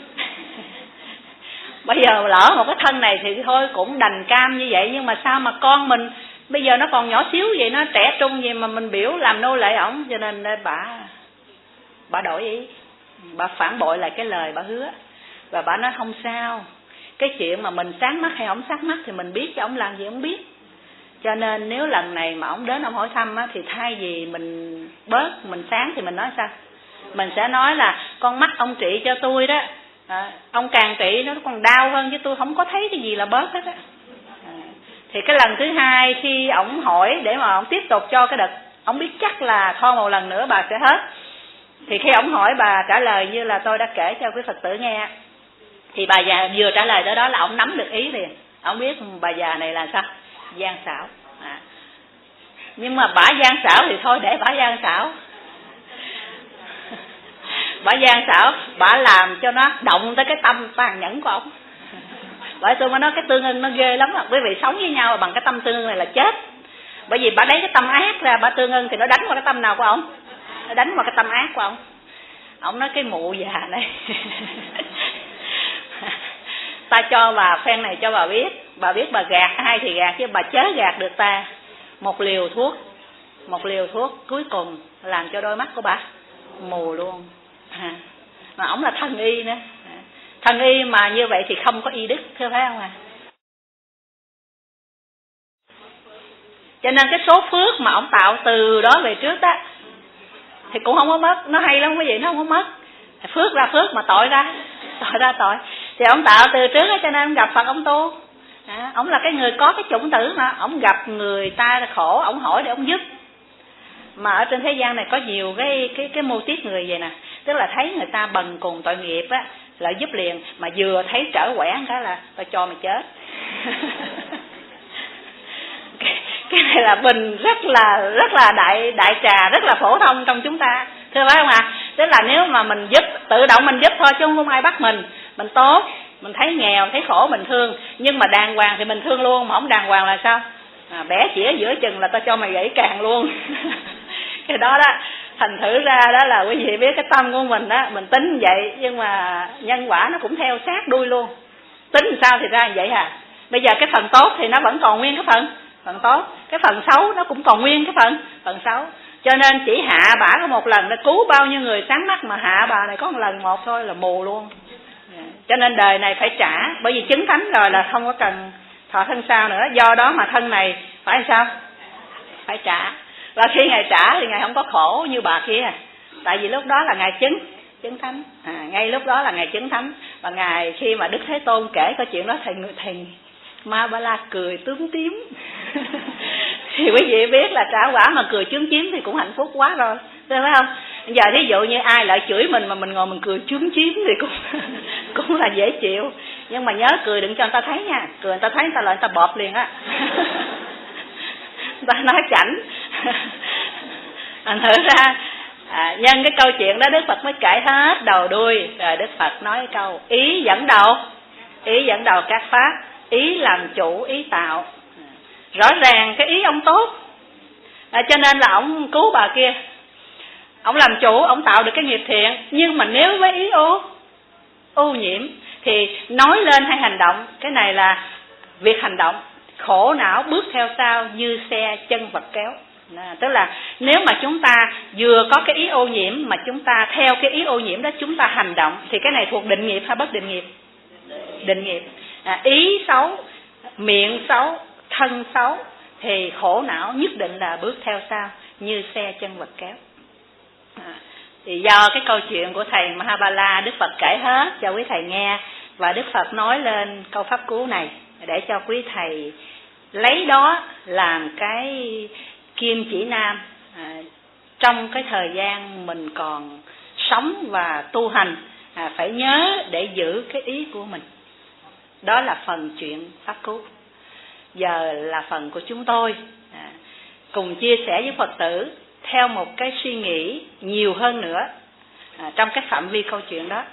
Bây giờ lỡ một cái thân này thì thôi cũng đành cam như vậy, nhưng mà sao mà con mình bây giờ nó còn nhỏ xíu vậy, nó trẻ trung gì mà mình biểu làm nô lệ ổng. Cho nên bà bà đổi ý, bà phản bội lại cái lời bà hứa. Và bà nói không sao, cái chuyện mà mình sáng mắt hay ổng sáng mắt thì mình biết, cho ổng làm gì ổng biết. Cho nên nếu lần này mà ổng đến ổng hỏi thăm á, thì thay vì mình bớt mình sáng thì mình nói sao? Mình sẽ nói là con mắt ông trị cho tôi đó, à, ông càng trị nó còn đau hơn, chứ tôi không có thấy cái gì là bớt hết á. À, thì cái lần thứ hai khi ổng hỏi để mà ổng tiếp tục cho cái đợt, ổng biết chắc là thôi một lần nữa bà sẽ hết. Thì khi ổng hỏi bà trả lời như là tôi đã kể cho quý Phật tử nghe, thì bà già vừa trả lời tới đó là ổng nắm được ý liền. Ổng biết bà già này là sao? Gian xảo. À. Nhưng mà bả gian xảo thì thôi để bả gian xảo. Bả gian xảo, bả làm cho nó động tới cái tâm tàn nhẫn của ổng. Bởi tôi mới nói cái tương ưng nó ghê lắm á. Quý vị sống với nhau bằng cái tâm tương ưng này là chết. Bởi vì bả lấy cái tâm ác ra bả tương ưng thì nó đánh vào cái tâm nào của ổng? Nó đánh vào cái tâm ác của ổng. Ổng nói cái mụ già này ta cho bà phen này cho bà biết, bà biết bà gạt ai thì gạt, chứ bà chớ gạt được ta. Một liều thuốc, một liều thuốc cuối cùng làm cho đôi mắt của bà mù luôn. À, mà ổng là thần y nữa. À, thần y mà như vậy thì không có y đức, thưa phải không à? Cho nên cái số phước mà ổng tạo từ đó về trước đó thì cũng không có mất. Nó hay lắm quý vị, nó không có mất. Phước ra phước mà tội ra tội ra tội. Thì ông tạo từ trước đó, cho nên ông gặp Phật ông tu. À, ông là cái người có cái chủng tử mà. Ông gặp người ta khổ, ông hỏi để ông giúp. Mà ở trên thế gian này có nhiều cái cái cái mô típ người vậy nè. Tức là thấy người ta bần cùng tội nghiệp á, là giúp liền. Mà vừa thấy trở quẻ cái là tao cho mày chết. cái, cái này là bình rất là rất là đại đại trà, rất là phổ thông trong chúng ta, thưa phải không ạ? À? Tức là nếu mà mình giúp, tự động mình giúp thôi, chứ không ai bắt mình. Mình tốt, mình thấy nghèo, thấy khổ mình thương. Nhưng mà đàng hoàng thì mình thương luôn. Mà không đàng hoàng là sao? À, bẻ chĩa giữa chừng là tao cho mày gãy càng luôn. Cái đó đó, thành thử ra đó là quý vị biết cái tâm của mình đó, mình tính vậy, nhưng mà nhân quả nó cũng theo sát đuôi luôn. Tính sao thì ra vậy à. Bây giờ cái phần tốt thì nó vẫn còn nguyên cái phần phần tốt, cái phần xấu nó cũng còn nguyên cái phần phần xấu. Cho nên chỉ hạ bả có một lần, nó cứu bao nhiêu người sáng mắt, mà hạ bà này có một lần một thôi là mù luôn. Cho nên đời này phải trả, bởi vì chứng thánh rồi là không có cần thọ thân sau nữa. Do đó mà thân này phải sao? Phải trả. Và khi Ngài trả thì Ngài không có khổ như bà kia. Tại vì lúc đó là Ngài chứng chứng thánh. À, ngay lúc đó là Ngài chứng thánh. Và Ngài khi mà Đức Thế Tôn kể có chuyện đó, thầy thầy Ma Ba La cười tướng tím. Thì quý vị biết là trả quả mà cười chướng chiếm thì cũng hạnh phúc quá rồi, thấy phải không? Bây giờ thí dụ như ai lại chửi mình mà mình ngồi mình cười chướng chiếm thì cũng cũng là dễ chịu. Nhưng mà nhớ cười đừng cho người ta thấy nha. Cười người ta thấy người ta lại người ta bọt liền á. Người ta nói chảnh. Thành thử ra à, nhân cái câu chuyện đó Đức Phật mới kể hết đầu đuôi. Rồi Đức Phật nói câu ý dẫn đầu, ý dẫn đầu các pháp, ý làm chủ, ý tạo. Rõ ràng cái ý ông tốt, à, cho nên là ông cứu bà kia. Ông làm chủ, ông tạo được cái nghiệp thiện. Nhưng mà nếu với ý ô ô nhiễm thì nói lên hay hành động, cái này là việc hành động, khổ não bước theo sau như xe chân vật kéo. À, tức là nếu mà chúng ta vừa có cái ý ô nhiễm mà chúng ta theo cái ý ô nhiễm đó chúng ta hành động thì cái này thuộc định nghiệp hay bất định nghiệp? Định nghiệp. À, ý xấu, miệng xấu, thân xấu thì khổ não nhất định là bước theo sau như xe chân vật kéo. À, thì do cái câu chuyện của thầy Mahabala, Đức Phật kể hết cho quý thầy nghe, và Đức Phật nói lên câu pháp cú này để cho quý thầy lấy đó làm cái kim chỉ nam à, trong cái thời gian mình còn sống và tu hành, à, phải nhớ để giữ cái ý của mình. Đó là phần chuyện pháp cú. Giờ là phần của chúng tôi à, cùng chia sẻ với Phật tử theo một cái suy nghĩ nhiều hơn nữa à, trong cái phạm vi câu chuyện đó.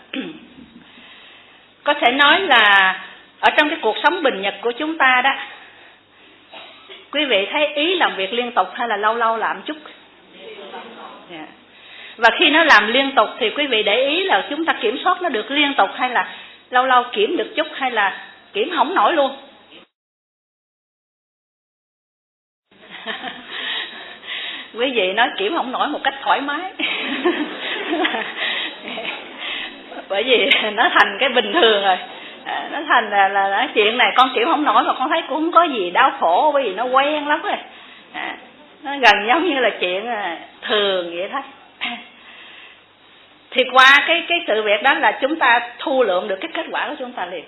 Có thể nói là ở trong cái cuộc sống bình nhật của chúng ta đó, quý vị thấy ý làm việc liên tục hay là lâu lâu làm chút? Yeah. Và khi nó làm liên tục thì quý vị để ý là chúng ta kiểm soát nó được liên tục hay là lâu lâu kiểm được chút hay là kiểm không nổi luôn? Quý vị nói kiểm không nổi một cách thoải mái. Bởi vì nó thành cái bình thường rồi. À, nó thành là, là, là chuyện này con kiểm không nổi mà con thấy cũng không có gì đau khổ, bởi vì nó quen lắm rồi. À, nó gần giống như là chuyện thường vậy thôi. Thì qua cái cái sự việc đó là chúng ta thu lượm được cái kết quả của chúng ta liền.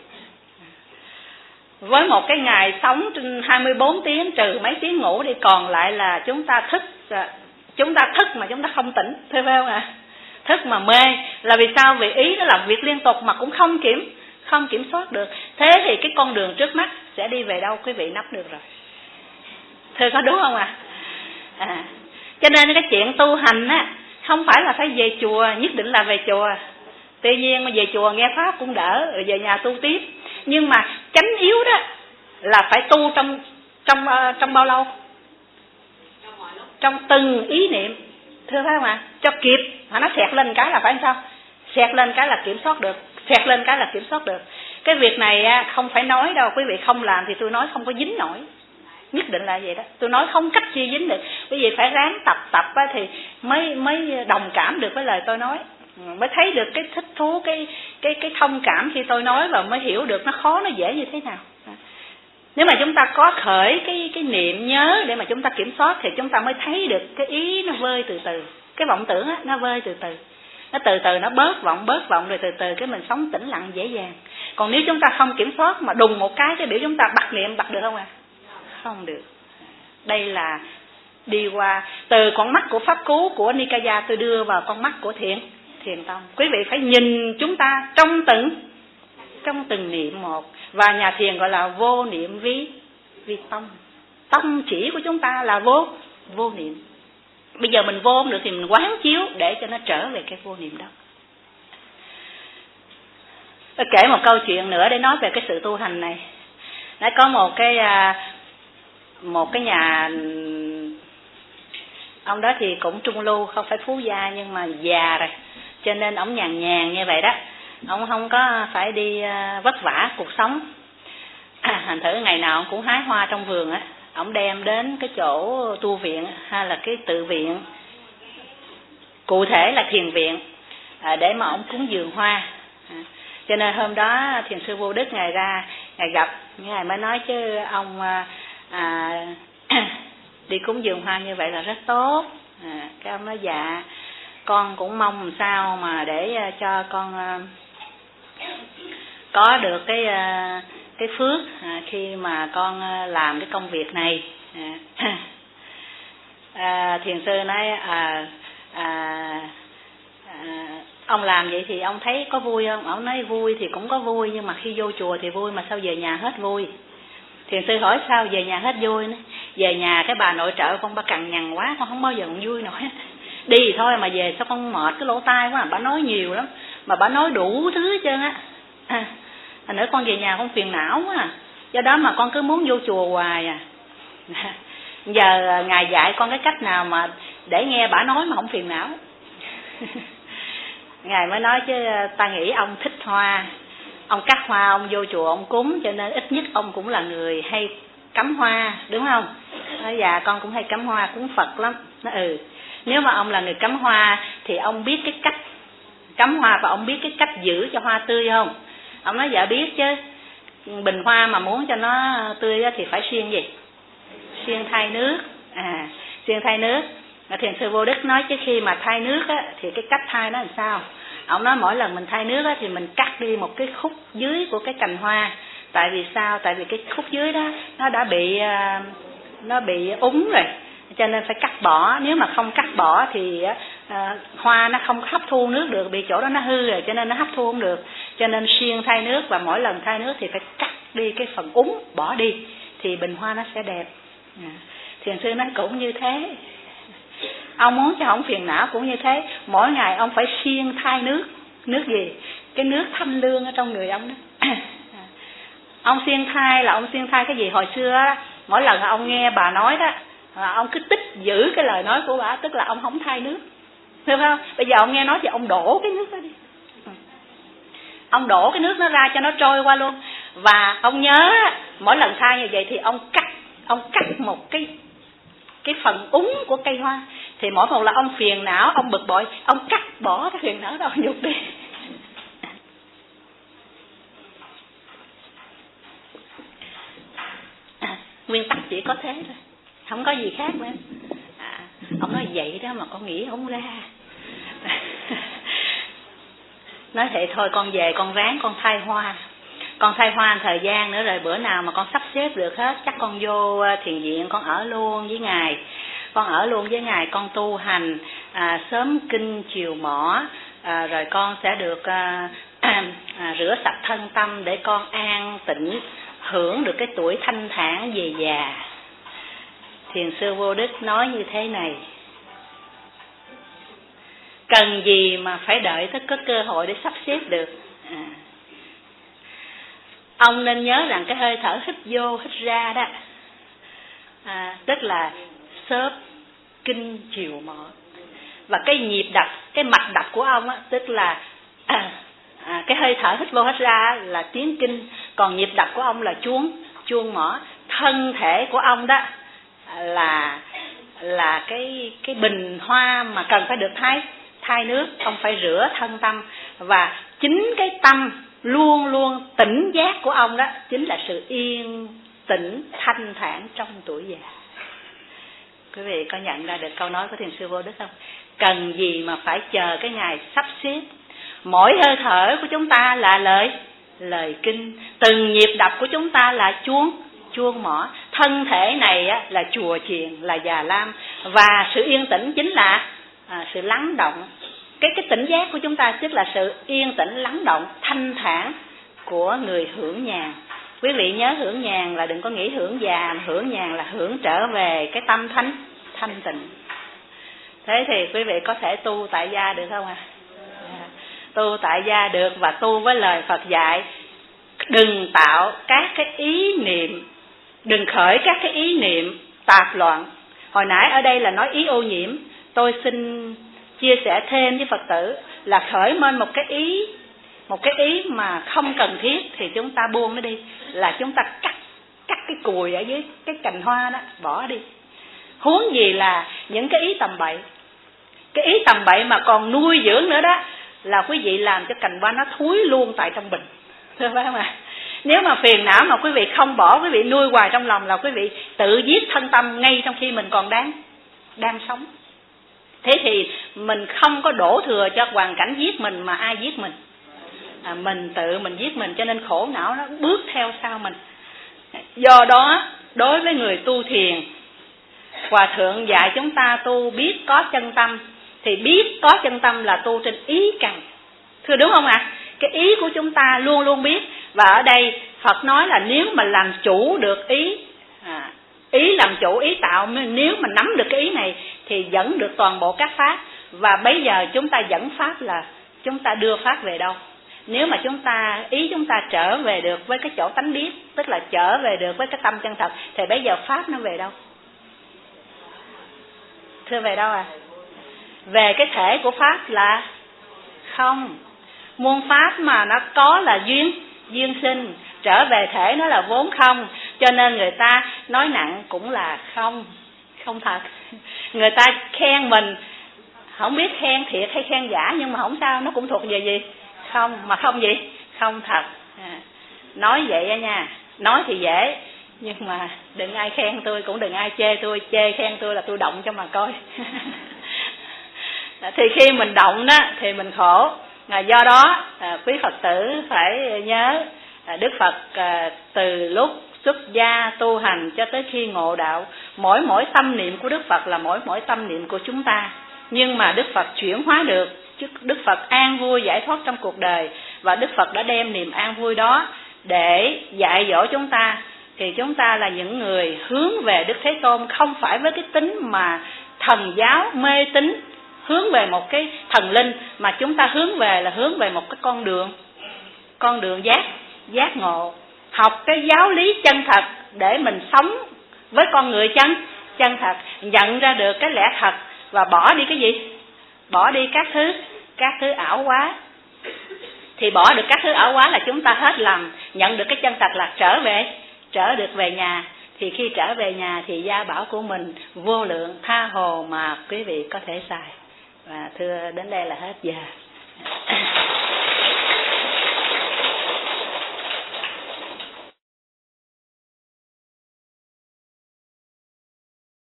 Với một cái ngày sống hai mươi bốn tiếng trừ mấy tiếng ngủ đi, còn lại là chúng ta thức, chúng ta thức mà chúng ta không tỉnh, thấy phải không ạ? À? Thức mà mê là vì sao? Vì ý nó làm việc liên tục mà cũng không kiểm không kiểm soát được. Thế thì cái con đường trước mắt sẽ đi về đâu quý vị nắm được rồi. Thưa có đúng không ạ? À? À, cho nên cái chuyện tu hành á không phải là phải về chùa, nhất định là về chùa. Tuy nhiên mà về chùa nghe pháp cũng đỡ, rồi về nhà tu tiếp. Nhưng mà chánh yếu đó là phải tu trong trong uh, trong bao lâu? Trong từng ý niệm. Thưa phải không ạ? Cho kịp, mà nó xẹt lên cái là phải sao? Xẹt lên cái là kiểm soát được, xẹt lên cái là kiểm soát được. Cái việc này không phải nói đâu, quý vị không làm thì tôi nói không có dính nổi. Nhất định là vậy đó. Tôi nói không cách chi dính được. Quý vị phải ráng tập tập thì mới mới đồng cảm được với lời tôi nói, mới thấy được cái thích thú, cái cái cái thông cảm khi tôi nói, và mới hiểu được nó khó nó dễ như thế nào. Nếu mà chúng ta có khởi cái cái niệm nhớ để mà chúng ta kiểm soát thì chúng ta mới thấy được cái ý nó vơi từ từ, cái vọng tưởng á nó vơi từ từ, nó từ từ nó bớt vọng bớt vọng rồi từ từ cái mình sống tĩnh lặng dễ dàng. Còn nếu chúng ta không kiểm soát mà đùng một cái cái biểu chúng ta bật niệm, bật được không ạ? À? Không được. Đây là đi qua từ con mắt của pháp cú của Nikaya tôi đưa vào con mắt của thiền thiền tông. Quý vị phải nhìn chúng ta trong từng trong từng niệm một, và nhà thiền gọi là vô niệm vi vi tông. Tông chỉ của chúng ta là vô vô niệm. Bây giờ mình vô không được thì mình quán chiếu để cho nó trở về cái vô niệm đó. Tôi kể một câu chuyện nữa để nói về cái sự tu hành này. Đã có một cái một cái nhà, ông đó thì cũng trung lưu, không phải phú gia nhưng mà già rồi, cho nên ông nhàn nhàn như vậy đó. Ông không có phải đi vất vả cuộc sống. À, thành thử ngày nào ông cũng hái hoa trong vườn á, ông đem đến cái chỗ tu viện hay là cái tự viện, cụ thể là thiền viện, à, để mà ông cúng dường hoa. À, cho nên hôm đó thiền sư Vô Đức ngài ra, ngài gặp, ngài mới nói chứ ông à, đi cúng dường hoa như vậy là rất tốt. À, cái ông nói dạ, con cũng mong làm sao mà để cho con có được cái cái phước à, khi mà con làm cái công việc này. À, à, thiền sư nói à, à, à, ông làm vậy thì ông thấy có vui không? Ông nói vui thì cũng có vui, nhưng mà khi vô chùa thì vui, mà sao về nhà hết vui? Thiền sư hỏi sao về nhà hết vui? Nói, về nhà cái bà nội trợ con bà cằn nhằn quá, con không bao giờ còn vui nổi. Đi thì thôi mà về sao con mệt cái lỗ tai quá, bà nói nhiều lắm, mà bà nói đủ thứ hết trơn á. À, thành nữa con về nhà con phiền não quá à. Do đó mà con cứ muốn vô chùa hoài à. Giờ ngài dạy con cái cách nào mà để nghe bà nói mà không phiền não. Ngài mới nói chứ ta nghĩ ông thích hoa, ông cắt hoa ông vô chùa ông cúng, cho nên ít nhất ông cũng là người hay cắm hoa, đúng không? Nói dạ con cũng hay cắm hoa cúng Phật lắm. Nó ừ, nếu mà ông là người cắm hoa thì ông biết cái cách cắm hoa và ông biết cái cách giữ cho hoa tươi không? Ông nói dạ biết chứ. Bình hoa mà muốn cho nó tươi thì phải xuyên gì? Xuyên thay nước. À, xuyên thay nước. Thiền sư Vô Đức nói chứ khi mà thay nước á, thì cái cách thay nó làm sao? Ông nói mỗi lần mình thay nước á, thì mình cắt đi một cái khúc dưới của cái cành hoa. Tại vì sao? Tại vì cái khúc dưới đó nó đã bị nó bị úng rồi, cho nên phải cắt bỏ. Nếu mà không cắt bỏ thì uh, hoa nó không hấp thu nước được, bị chỗ đó nó hư rồi, cho nên nó hấp thu không được. Cho nên xuyên thay nước, và mỗi lần thay nước thì phải cắt đi cái phần úng, bỏ đi thì bình hoa nó sẽ đẹp. À, thiền sư nói cũng như thế. Ông muốn cho ông phiền não cũng như thế. Mỗi ngày ông phải xuyên thay nước. Nước gì? Cái nước thanh lương ở trong người ông đó. Ông xuyên thay là ông xuyên thay cái gì? Hồi xưa đó, mỗi lần ông nghe bà nói đó, ông cứ tích giữ cái lời nói của bà, tức là ông không thay nước, hiểu không? Bây giờ ông nghe nói thì ông đổ cái nước đó đi, ông đổ cái nước nó ra cho nó trôi qua luôn. Và ông nhớ mỗi lần thay như vậy thì ông cắt ông cắt một cái cái phần úng của cây hoa. Thì mỗi một là ông phiền não, ông bực bội, ông cắt bỏ cái phiền não đó, ông nhục đi. À, nguyên tắc chỉ có thế thôi, không có gì khác nữa. À, ông nói vậy đó mà con nghĩ không ra. Nói vậy thôi con về con ráng con thay hoa. Con thay hoa thời gian nữa rồi bữa nào mà con sắp xếp được hết, chắc con vô thiền viện con ở luôn với Ngài. Con ở luôn với Ngài, con tu hành à, sớm kinh chiều mỏ, à, rồi con sẽ được à, à, rửa sạch thân tâm để con an tịnh, hưởng được cái tuổi thanh thản về già. Thiền sư Vô Đức nói như thế này: cần gì mà phải đợi tới có cơ hội để sắp xếp được. À, ông nên nhớ rằng cái hơi thở hít vô hít ra đó, à, tức là sớm kinh chiều mỏ. Và cái nhịp đập, cái mạch đập của ông á, tức là à, à, cái hơi thở hít vô hít ra là tiếng kinh, còn nhịp đập của ông là chuông chuông mỏ. Thân thể của ông đó là là cái cái bình hoa mà cần phải được thay thay nước. Ông phải rửa thân tâm, và chính cái tâm luôn luôn tỉnh giác của ông đó chính là sự yên tĩnh thanh thản trong tuổi già. Quý vị có nhận ra được câu nói của Thiền sư Vô Đức không? Cần gì mà phải chờ cái ngày sắp xếp. Mỗi hơi thở của chúng ta là lời lời kinh, từng nhịp đập của chúng ta là chuông chuông mỏ. Thân thể này á, là chùa chiền, là già lam, và sự yên tĩnh chính là à, sự lắng động. Cái cái tỉnh giác của chúng ta tức là sự yên tĩnh lắng động thanh thản của người hưởng nhàn. Quý vị nhớ hưởng nhàn là đừng có nghĩ hưởng già, mà hưởng nhàn là hưởng trở về cái tâm thanh thanh tịnh. Thế thì quý vị có thể tu tại gia được không ạ? À? Tu tại gia được, và tu với lời Phật dạy. Đừng tạo các cái ý niệm, đừng khởi các cái ý niệm tạp loạn. Hồi nãy ở đây là nói ý ô nhiễm. Tôi xin chia sẻ thêm với Phật tử là khởi lên một cái ý một cái ý mà không cần thiết thì chúng ta buông nó đi, là chúng ta cắt cắt cái cùi ở dưới cái cành hoa đó, bỏ đi. Huống gì là những cái ý tầm bậy. Cái ý tầm bậy mà còn nuôi dưỡng nữa đó là quý vị làm cho cành hoa nó thúi luôn tại trong bình, thưa phải không ạ? Nếu mà phiền não mà quý vị không bỏ, quý vị nuôi hoài trong lòng là quý vị tự giết thân tâm ngay trong khi mình còn đang đang sống. Thế thì mình không có đổ thừa cho hoàn cảnh giết mình, mà ai giết mình? À, mình tự mình giết mình, cho nên khổ não nó bước theo sau mình. Do đó đối với người tu thiền, Hòa Thượng dạy chúng ta tu biết có chân tâm. Thì biết có chân tâm là tu trên ý cần, thưa đúng không ạ? À? Cái ý của chúng ta luôn luôn biết. Và ở đây Phật nói là nếu mà làm chủ được ý, à, ý làm chủ, ý tạo, nếu mà nắm được cái ý này thì dẫn được toàn bộ các pháp. Và bây giờ chúng ta dẫn pháp là chúng ta đưa pháp về đâu? Nếu mà chúng ta, ý chúng ta trở về được với cái chỗ tánh biết, tức là trở về được với cái tâm chân thật, thì bây giờ pháp nó về đâu? Thưa về đâu à? Về cái thể của pháp là không. Muôn pháp mà nó có là duyên, duyên sinh. Trở về thể nó là vốn không. Cho nên người ta nói nặng cũng là không, không thật. Người ta khen mình, không biết khen thiệt hay khen giả, nhưng mà không sao, nó cũng thuộc về gì? Không, mà không gì? Không thật. À, nói vậy đó nha, nói thì dễ, nhưng mà đừng ai khen tôi, cũng đừng ai chê tôi. Chê khen tôi là tôi động cho mà coi. Thì khi mình động đó thì mình khổ. À, do đó à, quý Phật tử phải nhớ, à, Đức Phật à, từ lúc xuất gia tu hành cho tới khi ngộ đạo, mỗi mỗi tâm niệm của Đức Phật là mỗi mỗi tâm niệm của chúng ta. Nhưng mà Đức Phật chuyển hóa được, Đức Phật an vui giải thoát trong cuộc đời, và Đức Phật đã đem niềm an vui đó để dạy dỗ chúng ta. Thì chúng ta là những người hướng về Đức Thế Tôn, không phải với cái tính mà thần giáo mê tín, hướng về một cái thần linh, mà chúng ta hướng về là hướng về một cái con đường, con đường giác, giác ngộ. Học cái giáo lý chân thật để mình sống với con người chân, chân thật, nhận ra được cái lẽ thật và bỏ đi cái gì? Bỏ đi các thứ, các thứ ảo quá. Thì bỏ được các thứ ảo quá là chúng ta hết lầm, nhận được cái chân thật là trở về, trở được về nhà. Thì khi trở về nhà thì gia bảo của mình vô lượng tha hồ mà quý vị có thể xài. Và thưa đến đây là hết giờ.